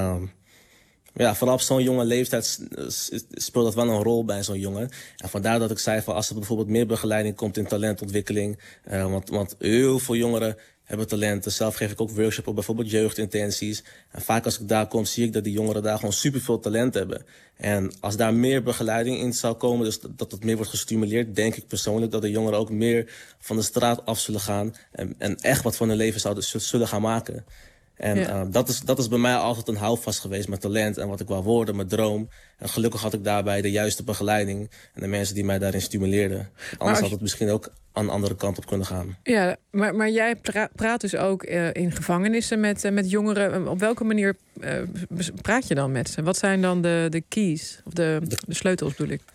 En vooral op zo'n jonge leeftijd speelt dat wel een rol bij zo'n jongen. En vandaar dat ik zei van als er bijvoorbeeld meer begeleiding komt in talentontwikkeling. Want heel veel jongeren hebben talenten. Zelf geef ik ook workshop op bijvoorbeeld jeugdintenties. En vaak als ik daar kom, zie ik dat die jongeren daar gewoon superveel talent hebben. En als daar meer begeleiding in zou komen, dus dat het meer wordt gestimuleerd, denk ik persoonlijk dat de jongeren ook meer van de straat af zullen gaan. En echt wat van hun leven zullen gaan maken. En dat is bij mij altijd een houvast geweest, mijn talent en wat ik wou worden, mijn droom. En gelukkig had ik daarbij de juiste begeleiding en de mensen die mij daarin stimuleerden. Anders had het misschien ook aan de andere kant op kunnen gaan. Ja, maar jij praat dus ook in gevangenissen met jongeren. Op welke manier praat je dan met ze? Wat zijn dan de keys, of de sleutels bedoel ik?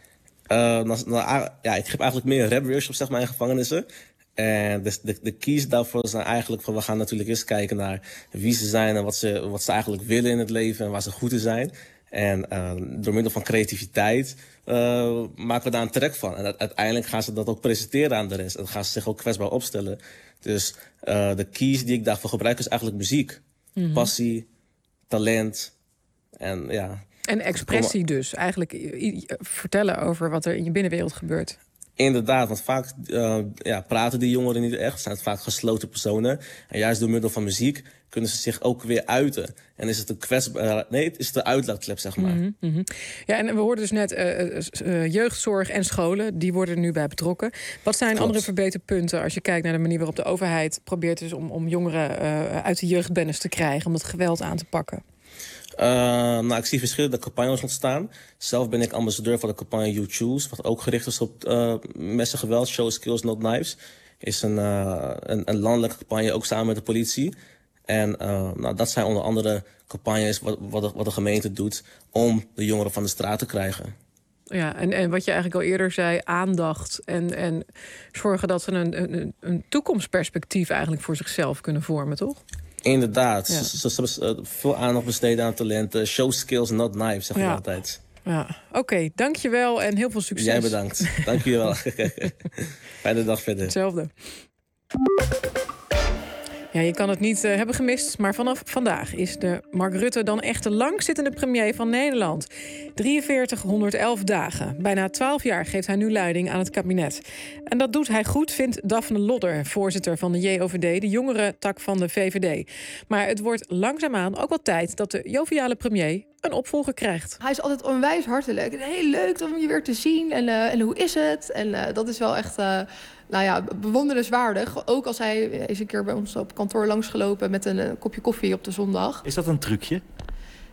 Ik geef eigenlijk meer rap-workshops zeg maar, in gevangenissen. En de keys daarvoor zijn eigenlijk van we gaan natuurlijk eens kijken naar wie ze zijn en wat ze eigenlijk willen in het leven en waar ze goed in zijn. En door middel van creativiteit maken we daar een track van. En uiteindelijk gaan ze dat ook presenteren aan de rest. En gaan ze zich ook kwetsbaar opstellen. Dus de keys die ik daarvoor gebruik is eigenlijk muziek. Mm-hmm. Passie, talent en ja. En expressie dus. Eigenlijk vertellen over wat er in je binnenwereld gebeurt. Inderdaad, want vaak praten die jongeren niet echt. Zijn het vaak gesloten personen. En juist door middel van muziek kunnen ze zich ook weer uiten. En is het het is de uitlaatklep, zeg maar. Mm-hmm, mm-hmm. Ja, en we hoorden dus net jeugdzorg en scholen. Die worden er nu bij betrokken. Wat zijn andere verbeterpunten als je kijkt naar de manier waarop de overheid probeert dus om jongeren uit de jeugdbendes te krijgen, om het geweld aan te pakken? Ik zie verschillende campagnes ontstaan. Zelf ben ik ambassadeur van de campagne You Choose, wat ook gericht is op messengeweld, Show Skills Not Knives. Is een landelijke campagne, ook samen met de politie. En dat zijn onder andere campagnes wat de gemeente doet om de jongeren van de straat te krijgen. Ja, en wat je eigenlijk al eerder zei, aandacht en zorgen dat ze een toekomstperspectief eigenlijk voor zichzelf kunnen vormen, toch? Inderdaad. Ja. Ze veel aandacht besteden aan talenten. Show skills, not knives, zeg je altijd. Ja. Oké, dankjewel en heel veel succes. Jij bedankt. Dank je wel. Fijne dag verder. Hetzelfde. Ja, je kan het niet hebben gemist, maar vanaf vandaag is de Mark Rutte dan echt de langzittende premier van Nederland. 4311 dagen. Bijna 12 jaar geeft hij nu leiding aan het kabinet. En dat doet hij goed, vindt Daphne Lodder, voorzitter van de JOVD, de jongere tak van de VVD. Maar het wordt langzaamaan ook wel tijd dat de joviale premier een opvolger krijgt. Hij is altijd onwijs hartelijk. Heel leuk om je weer te zien. En hoe is het? En dat is wel echt bewonderenswaardig. Ook als hij eens een keer bij ons op kantoor langsgelopen met een kopje koffie op de zondag. Is dat een trucje?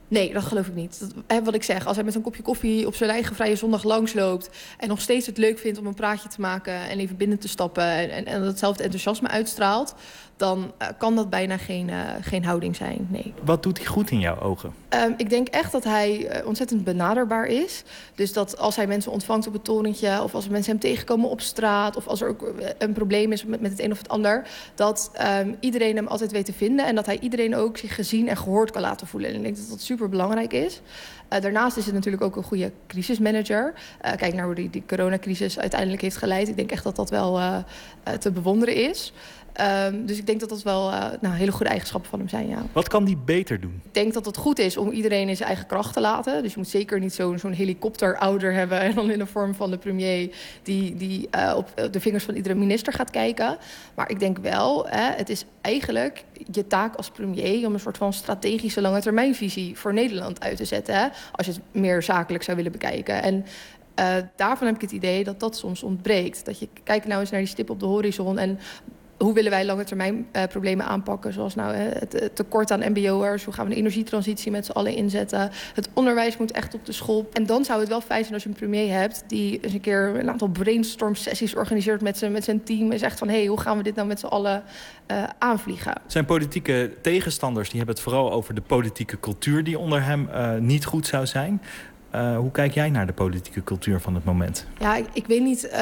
Nee, dat geloof ik niet. Wat ik zeg, als hij met een kopje koffie op zijn eigen vrije zondag langsloopt en nog steeds het leuk vindt om een praatje te maken en even binnen te stappen en datzelfde enthousiasme uitstraalt, dan kan dat bijna geen houding zijn. Nee. Wat doet hij goed in jouw ogen? Ik denk echt dat hij ontzettend benaderbaar is. Dus dat als hij mensen ontvangt op het torentje, of als mensen hem tegenkomen op straat, of als er ook een probleem is met het een of het ander, dat iedereen hem altijd weet te vinden en dat hij iedereen ook zich gezien en gehoord kan laten voelen. En ik denk dat dat super belangrijk is. Daarnaast is het natuurlijk ook een goede crisismanager. Kijk naar hoe die coronacrisis uiteindelijk heeft geleid. Ik denk echt dat dat wel te bewonderen is. Dus ik denk dat dat wel hele goede eigenschappen van hem zijn, ja. Wat kan die beter doen? Ik denk dat het goed is om iedereen in zijn eigen kracht te laten. Dus je moet zeker niet zo'n helikopterouder hebben en dan in de vorm van de premier die op de vingers van iedere minister gaat kijken. Maar ik denk wel, het is eigenlijk je taak als premier om een soort van strategische lange termijnvisie voor Nederland uit te zetten. Hè? Als je het meer zakelijk zou willen bekijken. En daarvan heb ik het idee dat dat soms ontbreekt. Dat je kijkt nou eens naar die stip op de horizon en hoe willen wij lange termijn problemen aanpakken? Zoals het tekort aan mbo'ers. Hoe gaan we de energietransitie met z'n allen inzetten? Het onderwijs moet echt op de school. En dan zou het wel fijn zijn als je een premier hebt die eens een keer een aantal brainstorm sessies organiseert met zijn team. En zegt van, hoe gaan we dit nou met z'n allen aanvliegen? Zijn politieke tegenstanders die hebben het vooral over de politieke cultuur die onder hem niet goed zou zijn. Hoe kijk jij naar de politieke cultuur van het moment? Ja, ik weet niet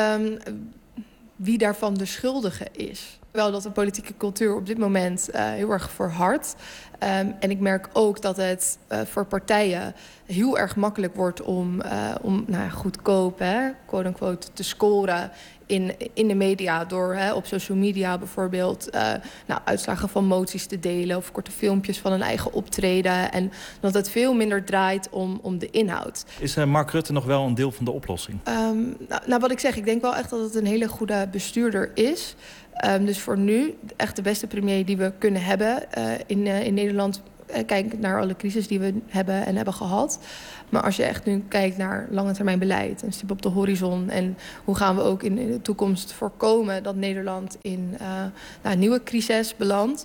wie daarvan de schuldige is. Wel dat de politieke cultuur op dit moment heel erg verhardt. En ik merk ook dat het voor partijen heel erg makkelijk wordt om goedkoop, quote-unquote, te scoren in de media door op social media bijvoorbeeld uitslagen van moties te delen of korte filmpjes van een eigen optreden. En dat het veel minder draait om de inhoud. Is Mark Rutte nog wel een deel van de oplossing? Wat ik zeg, ik denk wel echt dat het een hele goede bestuurder is. Dus voor nu echt de beste premier die we kunnen hebben in Nederland. Kijk naar alle crisis die we hebben en hebben gehad. Maar als je echt nu kijkt naar lange termijn beleid, een stip op de horizon en hoe gaan we ook in de toekomst voorkomen dat Nederland in een nieuwe crisis belandt,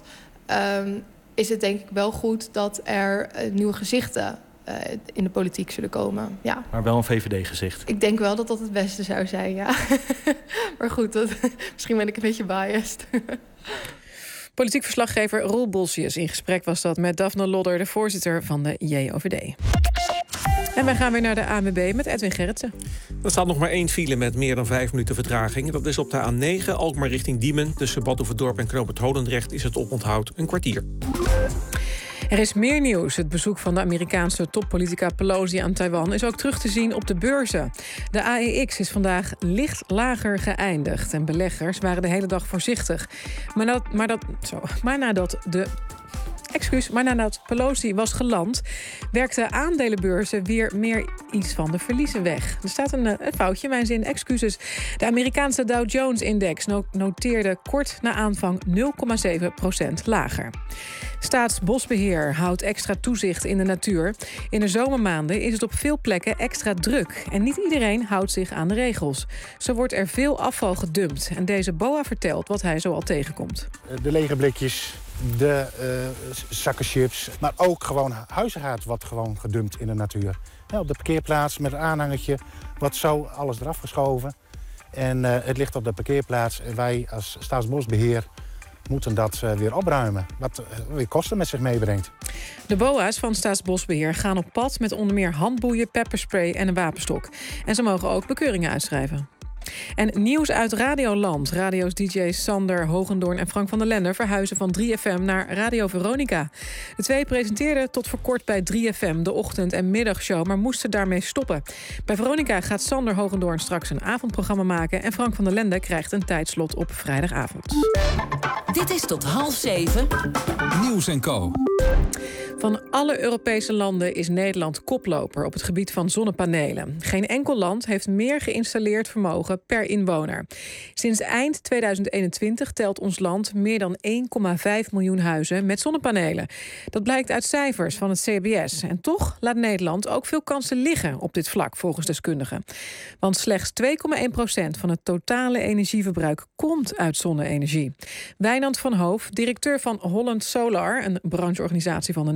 is het denk ik wel goed dat er nieuwe gezichten in de politiek zullen komen. Ja. Maar wel een VVD-gezicht. Ik denk wel dat dat het beste zou zijn, ja. Maar goed, misschien ben ik een beetje biased. Politiek verslaggever Roel Bolsius in gesprek was dat met Daphne Lodder, de voorzitter van de JOVD. En wij gaan weer naar de ANWB met Edwin Gerritsen. Er staat nog maar 1 file met meer dan 5 minuten vertraging. Dat is op de A9, Alkmaar richting Diemen. Tussen Bad Oeverdorp en Knoop het Holendrecht is het oponthoud een kwartier. Er is meer nieuws. Het bezoek van de Amerikaanse toppolitica Pelosi aan Taiwan is ook terug te zien op de beurzen. De AEX is vandaag licht lager geëindigd en beleggers waren de hele dag voorzichtig. Maar nadat Pelosi was geland, werkten aandelenbeurzen weer meer iets van de verliezen weg. Er staat een foutje, mijn zin, excuses. De Amerikaanse Dow Jones-index noteerde kort na aanvang 0,7% lager. Staatsbosbeheer houdt extra toezicht in de natuur. In de zomermaanden is het op veel plekken extra druk. En niet iedereen houdt zich aan de regels. Zo wordt er veel afval gedumpt. En deze BOA vertelt wat hij zo al tegenkomt. De lege blikjes, de zakken chips, maar ook gewoon huizenhaard wat gewoon gedumpt in de natuur. Ja, op de parkeerplaats met een aanhangertje wordt zo alles eraf geschoven. En het ligt op de parkeerplaats en wij als Staatsbosbeheer moeten dat weer opruimen, wat weer kosten met zich meebrengt. De BOA's van Staatsbosbeheer gaan op pad met onder meer handboeien, pepperspray en een wapenstok. En ze mogen ook bekeuringen uitschrijven. En nieuws uit Radioland. Radio's DJ's Sander Hogendoorn en Frank van der Lende verhuizen van 3FM naar Radio Veronica. De twee presenteerden tot voor kort bij 3FM de ochtend- en middagshow, maar moesten daarmee stoppen. Bij Veronica gaat Sander Hogendoorn straks een avondprogramma maken en Frank van der Lende krijgt een tijdslot op vrijdagavond. Dit is tot 6:30. Nieuws & Co. Van alle Europese landen is Nederland koploper op het gebied van zonnepanelen. Geen enkel land heeft meer geïnstalleerd vermogen per inwoner. Sinds eind 2021 telt ons land meer dan 1,5 miljoen huizen met zonnepanelen. Dat blijkt uit cijfers van het CBS. En toch laat Nederland ook veel kansen liggen op dit vlak, volgens deskundigen. Want slechts 2,1% van het totale energieverbruik komt uit zonne-energie. Wijnand van Hoof, directeur van Holland Solar, een brancheorganisatie van de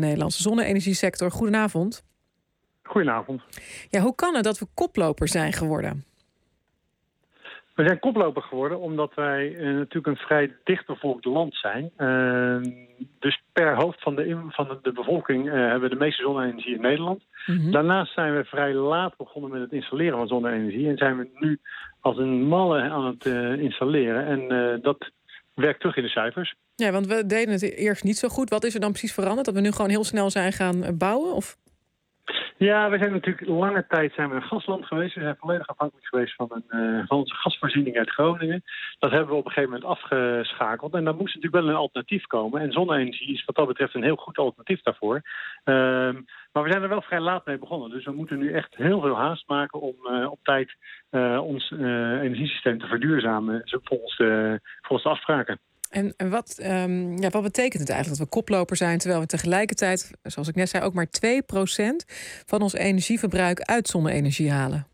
Nederlandse zonne-energiesector. Goedenavond. Goedenavond. Ja, hoe kan het dat we koploper zijn geworden? We zijn koploper geworden omdat wij natuurlijk een vrij dichtbevolkt land zijn. Dus per hoofd van de bevolking hebben we de meeste zonne-energie in Nederland. Mm-hmm. Daarnaast zijn we vrij laat begonnen met het installeren van zonne-energie. En zijn we nu als een malle aan het installeren. En dat werkt terug in de cijfers. Ja, want we deden het eerst niet zo goed. Wat is er dan precies veranderd? Dat we nu gewoon heel snel zijn gaan bouwen? Of? Ja, we zijn natuurlijk lange tijd een gasland geweest. We zijn volledig afhankelijk geweest van onze gasvoorziening uit Groningen. Dat hebben we op een gegeven moment afgeschakeld. En daar moest natuurlijk wel een alternatief komen. En zonne-energie is wat dat betreft een heel goed alternatief daarvoor. Maar we zijn er wel vrij laat mee begonnen. Dus we moeten nu echt heel veel haast maken om op tijd ons energiesysteem te verduurzamen. volgens de afspraken. En wat betekent het eigenlijk dat we koploper zijn, terwijl we tegelijkertijd, zoals ik net zei, ook maar 2% van ons energieverbruik uit zonne-energie halen?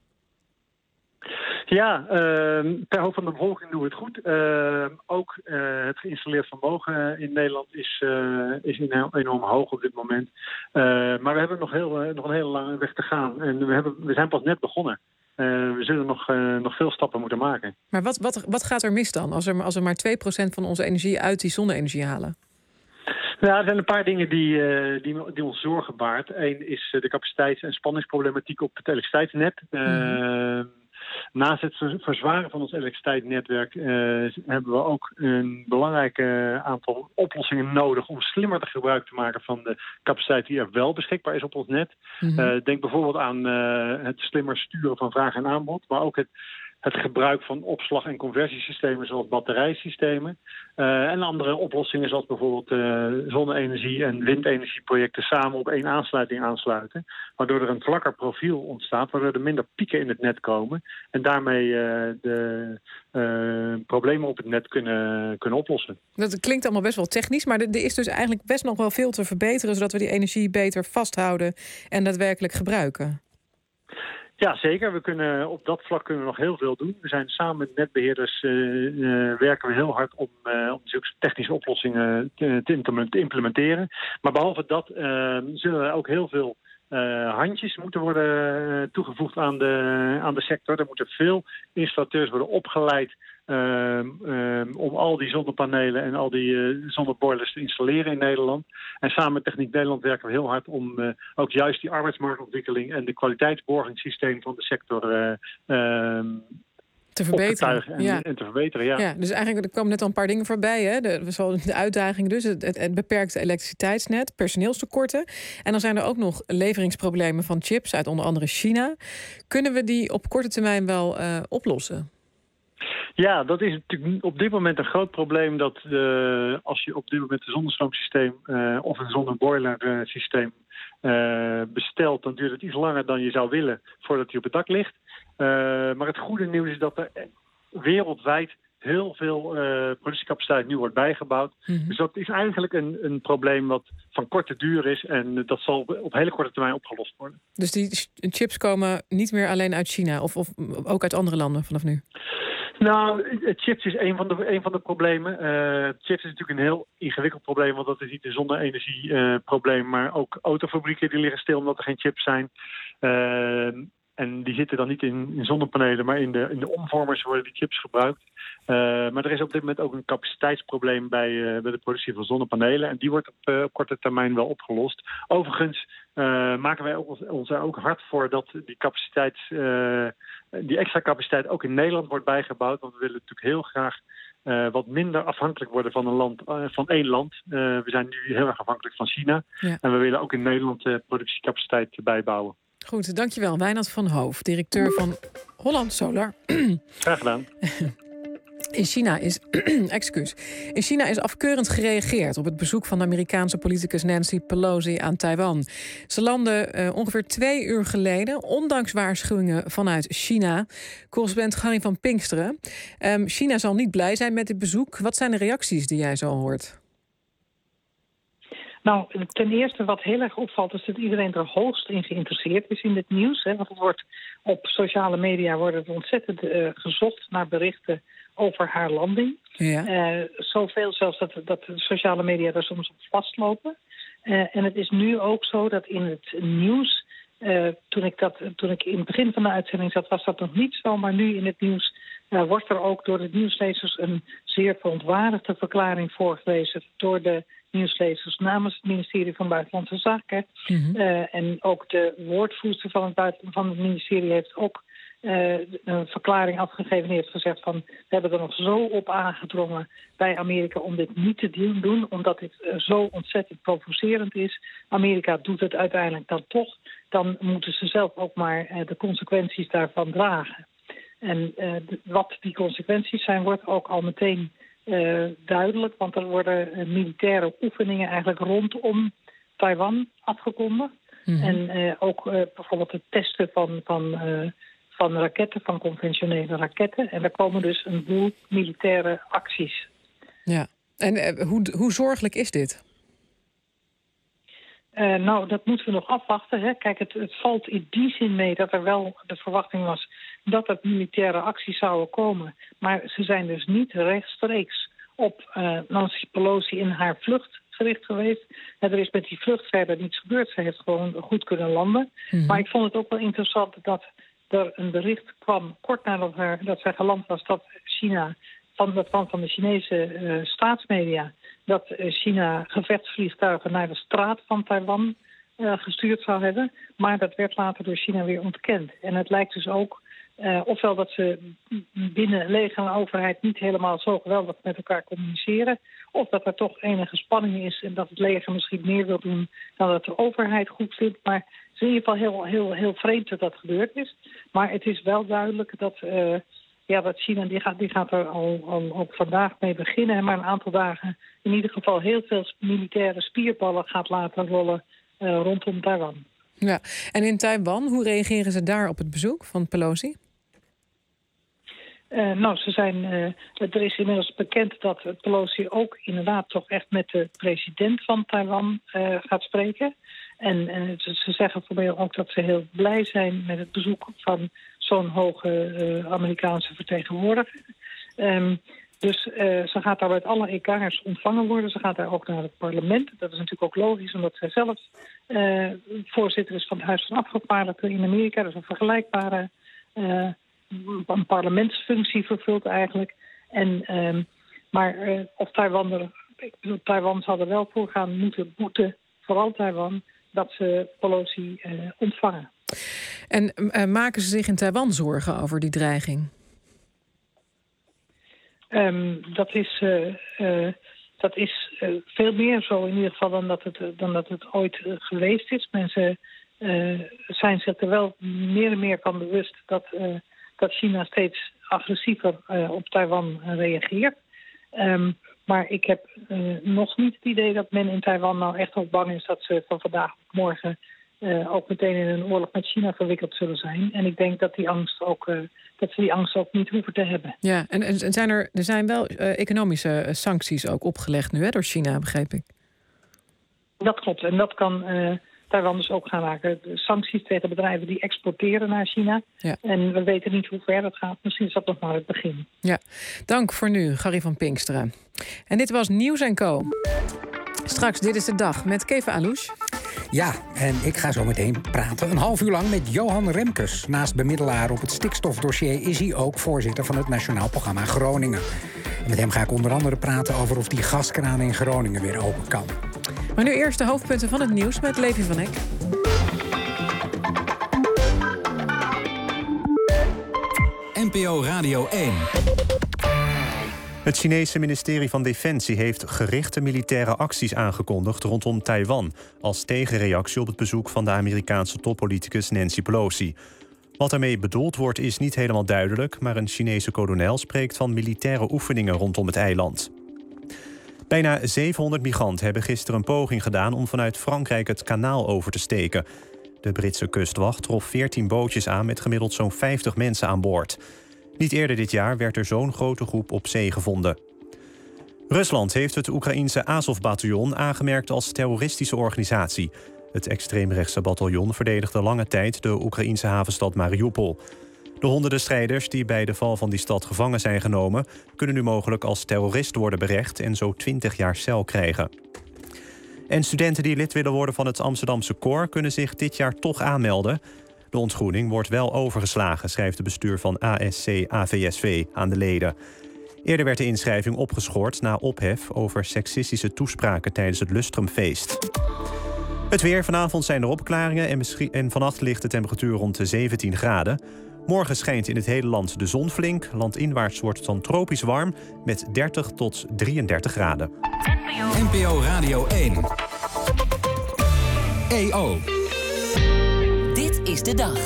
Ja, per hoofd van de bevolking doen we het goed. Ook het geïnstalleerd vermogen in Nederland is enorm hoog op dit moment. Maar we hebben nog een hele lange weg te gaan. En we zijn pas net begonnen. We zullen nog veel stappen moeten maken. Maar wat gaat er mis dan, als we maar 2% van onze energie uit die zonne-energie halen? Nou, er zijn een paar dingen die ons zorgen baart. Eén is de capaciteits- en spanningsproblematiek op het elektriciteitsnet. Naast het verzwaren van ons elektriciteitsnetwerk hebben we ook een belangrijk aantal oplossingen nodig om slimmer gebruik te maken van de capaciteit die er wel beschikbaar is op ons net. Mm-hmm. Denk bijvoorbeeld aan het slimmer sturen van vraag en aanbod, maar ook het gebruik van opslag- en conversiesystemen zoals batterijsystemen. En andere oplossingen zoals bijvoorbeeld zonne-energie- en windenergieprojecten samen op één aansluiting aansluiten. Waardoor er een vlakker profiel ontstaat, waardoor er minder pieken in het net komen. En daarmee de problemen op het net kunnen oplossen. Dat klinkt allemaal best wel technisch, maar er is dus eigenlijk best nog wel veel te verbeteren, zodat we die energie beter vasthouden en daadwerkelijk gebruiken. Ja, zeker. Op dat vlak kunnen we nog heel veel doen. We zijn samen met netbeheerders werken we heel hard om zulke technische oplossingen te implementeren. Maar behalve dat zullen er ook heel veel handjes moeten worden toegevoegd aan de sector. Er moeten veel installateurs worden opgeleid om al die zonnepanelen en al die zonneboilers te installeren in Nederland. En samen met Techniek Nederland werken we heel hard om ook juist die arbeidsmarktontwikkeling en de kwaliteitsborgingssysteem van de sector te verbeteren. En te verbeteren, ja. Ja, dus eigenlijk, er komen net al een paar dingen voorbij. Hè? De uitdaging dus, het beperkte elektriciteitsnet, personeelstekorten. En dan zijn er ook nog leveringsproblemen van chips uit onder andere China. Kunnen we die op korte termijn wel oplossen? Ja, dat is natuurlijk op dit moment een groot probleem dat als je op dit moment een zonnestroomsysteem of een zonneboiler systeem bestelt, dan duurt het iets langer dan je zou willen voordat hij op het dak ligt. Maar het goede nieuws is dat er wereldwijd heel veel productiecapaciteit nu wordt bijgebouwd. Mm-hmm. Dus dat is eigenlijk een probleem wat van korte duur is en dat zal op hele korte termijn opgelost worden. Dus die chips komen niet meer alleen uit China of ook uit andere landen vanaf nu? Nou, chips is een van de problemen. Chips is natuurlijk een heel ingewikkeld probleem, want dat is niet een zonne-energie-probleem, maar ook autofabrieken die liggen stil omdat er geen chips zijn. En die zitten dan niet in zonnepanelen, maar in de omvormers worden die chips gebruikt. Maar er is op dit moment ook een capaciteitsprobleem bij de productie van zonnepanelen. En die wordt op korte termijn wel opgelost. Overigens maken wij ons er ook hard voor dat die extra capaciteit ook in Nederland wordt bijgebouwd. Want we willen natuurlijk heel graag wat minder afhankelijk worden van één land. We zijn nu heel erg afhankelijk van China. Ja. En we willen ook in Nederland productiecapaciteit bijbouwen. Goed, dankjewel. Wijnand van Hoof, directeur van Holland Solar. Graag gedaan. In China is afkeurend gereageerd op het bezoek van de Amerikaanse politicus Nancy Pelosi aan Taiwan. Ze landde ongeveer 2 uur geleden, ondanks waarschuwingen vanuit China. Correspondent Gary van Pinksteren. China zal niet blij zijn met dit bezoek. Wat zijn de reacties die jij zo hoort? Nou, ten eerste wat heel erg opvalt is dat iedereen er hoogst in geïnteresseerd is in het nieuws. Hè, want het wordt op sociale media wordt het ontzettend gezocht naar berichten over haar landing. Ja. Zoveel zelfs dat de sociale media er soms op vastlopen. En het is nu ook zo dat in het nieuws, toen ik in het begin van de uitzending zat, was dat nog niet zo. Maar nu in het nieuws wordt er ook door de nieuwslezers een zeer verontwaardigde verklaring voorgelezen door de nieuwslezers namens het ministerie van Buitenlandse Zaken. En ook de woordvoerster van het ministerie heeft ook een verklaring afgegeven en heeft gezegd van we hebben er nog zo op aangedrongen bij Amerika om dit niet te doen, omdat dit zo ontzettend provocerend is. Amerika doet het uiteindelijk dan toch. Dan moeten ze zelf ook maar de consequenties daarvan dragen. En wat die consequenties zijn, wordt ook al meteen duidelijk, want er worden militaire oefeningen eigenlijk rondom Taiwan afgekondigd. En ook bijvoorbeeld het testen van raketten, van conventionele raketten. En er komen dus een boel militaire acties. Ja, en hoe zorgelijk is dit? Nou, dat moeten we nog afwachten. Hè. Kijk, het valt in die zin mee dat er wel de verwachting was dat er militaire acties zouden komen. Maar ze zijn dus niet rechtstreeks op Nancy Pelosi in haar vlucht gericht geweest. Er is met die vlucht verder niets gebeurd. Ze heeft gewoon goed kunnen landen. Maar ik vond het ook wel interessant dat er een bericht kwam kort nadat dat zij geland was, dat China, van de Chinese staatsmedia, dat China gevechtsvliegtuigen naar de straat van Taiwan gestuurd zou hebben. Maar dat werd later door China weer ontkend. En het lijkt dus ook ofwel dat ze binnen leger en overheid niet helemaal zo geweldig met elkaar communiceren, of dat er toch enige spanning is en dat het leger misschien meer wil doen dan dat de overheid goed vindt. Maar het is in ieder geval heel vreemd dat dat gebeurd is. Maar het is wel duidelijk dat dat China die gaat er al ook vandaag mee beginnen, maar een aantal dagen in ieder geval heel veel militaire spierballen gaat laten rollen rondom Taiwan. Ja, en in Taiwan, hoe reageren ze daar op het bezoek van Pelosi? Er is inmiddels bekend dat Pelosi ook inderdaad toch echt met de president van Taiwan gaat spreken. En ze zeggen formeel ook dat ze heel blij zijn met het bezoek van zo'n hoge Amerikaanse vertegenwoordiger. Dus ze gaat daar met alle egaars ontvangen worden. Ze gaat daar ook naar het parlement. Dat is natuurlijk ook logisch, omdat zij zelf voorzitter is van het Huis van Afgevaardigden in Amerika. Dat is een vergelijkbare een parlementsfunctie vervult eigenlijk. Maar of Taiwan zal er wel voor gaan moeten, vooral Taiwan, dat ze Pelosi ontvangen. En maken ze zich in Taiwan zorgen over die dreiging? Dat is veel meer zo in ieder geval dan dat het ooit geweest is. Mensen zijn zich er wel meer en meer van bewust dat China steeds agressiever op Taiwan reageert. Maar ik heb nog niet het idee dat men in Taiwan nou echt ook bang is dat ze van vandaag op morgen ook meteen in een oorlog met China verwikkeld zullen zijn. En ik denk dat ze die angst ook niet hoeven te hebben. Ja, en er zijn wel economische sancties ook opgelegd nu door China, begreep ik. Dat klopt. En dat kan Taiwan dus ook gaan maken. De sancties tegen bedrijven die exporteren naar China. Ja. En we weten niet hoe ver dat gaat. Misschien is dat nog maar het begin. Ja, dank voor nu, Gary van Pinksteren. En dit was Nieuws & Co. Straks Dit is de Dag met Keva Alouche. Ja, en ik ga zo meteen praten een half uur lang met Johan Remkes. Naast bemiddelaar op het stikstofdossier is hij ook voorzitter van het Nationaal Programma Groningen. En met hem ga ik onder andere praten over of die gaskraan in Groningen weer open kan. Maar nu eerst de hoofdpunten van het nieuws met Levi van Eck. NPO Radio 1. Het Chinese ministerie van Defensie heeft gerichte militaire acties aangekondigd rondom Taiwan, als tegenreactie op het bezoek van de Amerikaanse toppoliticus Nancy Pelosi. Wat daarmee bedoeld wordt is niet helemaal duidelijk, maar een Chinese kolonel spreekt van militaire oefeningen rondom het eiland. Bijna 700 migranten hebben gisteren een poging gedaan om vanuit Frankrijk het kanaal over te steken. De Britse kustwacht trof 14 bootjes aan met gemiddeld zo'n 50 mensen aan boord. Niet eerder dit jaar werd er zo'n grote groep op zee gevonden. Rusland heeft het Oekraïense Azov-bataljon aangemerkt als terroristische organisatie. Het extreemrechtse bataljon verdedigde lange tijd de Oekraïense havenstad Mariupol. De honderden strijders die bij de val van die stad gevangen zijn genomen, kunnen nu mogelijk als terrorist worden berecht en zo 20 jaar cel krijgen. En studenten die lid willen worden van het Amsterdamse Koor kunnen zich dit jaar toch aanmelden. De ontgroening wordt wel overgeslagen, schrijft het bestuur van ASC-AVSV aan de leden. Eerder werd de inschrijving opgeschort na ophef over seksistische toespraken tijdens het Lustrumfeest. Het weer. Vanavond zijn er opklaringen en vannacht ligt de temperatuur rond de 17 graden. Morgen schijnt in het hele land de zon flink. Landinwaarts wordt het dan tropisch warm met 30 tot 33 graden. NPO Radio 1. EO. Dit is de dag.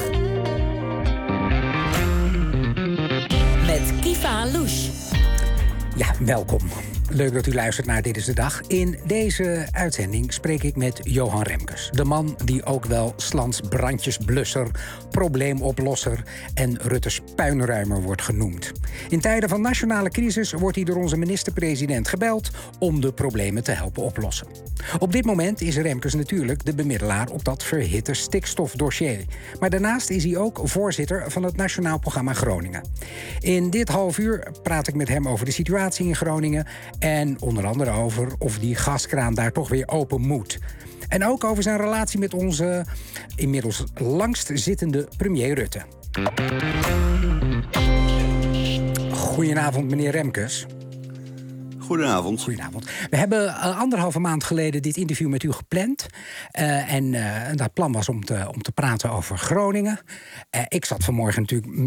Met Kiva Louche. Ja, welkom. Leuk dat u luistert naar Dit is de Dag. In deze uitzending spreek ik met Johan Remkes. De man die ook wel 's lands brandjesblusser, probleemoplosser en Rutte's puinruimer wordt genoemd. In tijden van nationale crisis wordt hij door onze minister-president gebeld om de problemen te helpen oplossen. Op dit moment is Remkes natuurlijk de bemiddelaar op dat verhitte stikstofdossier. Maar daarnaast is hij ook voorzitter van het Nationaal Programma Groningen. In dit half uur praat ik met hem over de situatie in Groningen en onder andere over of die gaskraan daar toch weer open moet. En ook over zijn relatie met onze inmiddels langstzittende premier Rutte. Goedenavond, meneer Remkes. Goedenavond. Goedenavond. We hebben 1,5 maand geleden dit interview met u gepland. En dat plan was om te praten over Groningen. Ik zat vanmorgen natuurlijk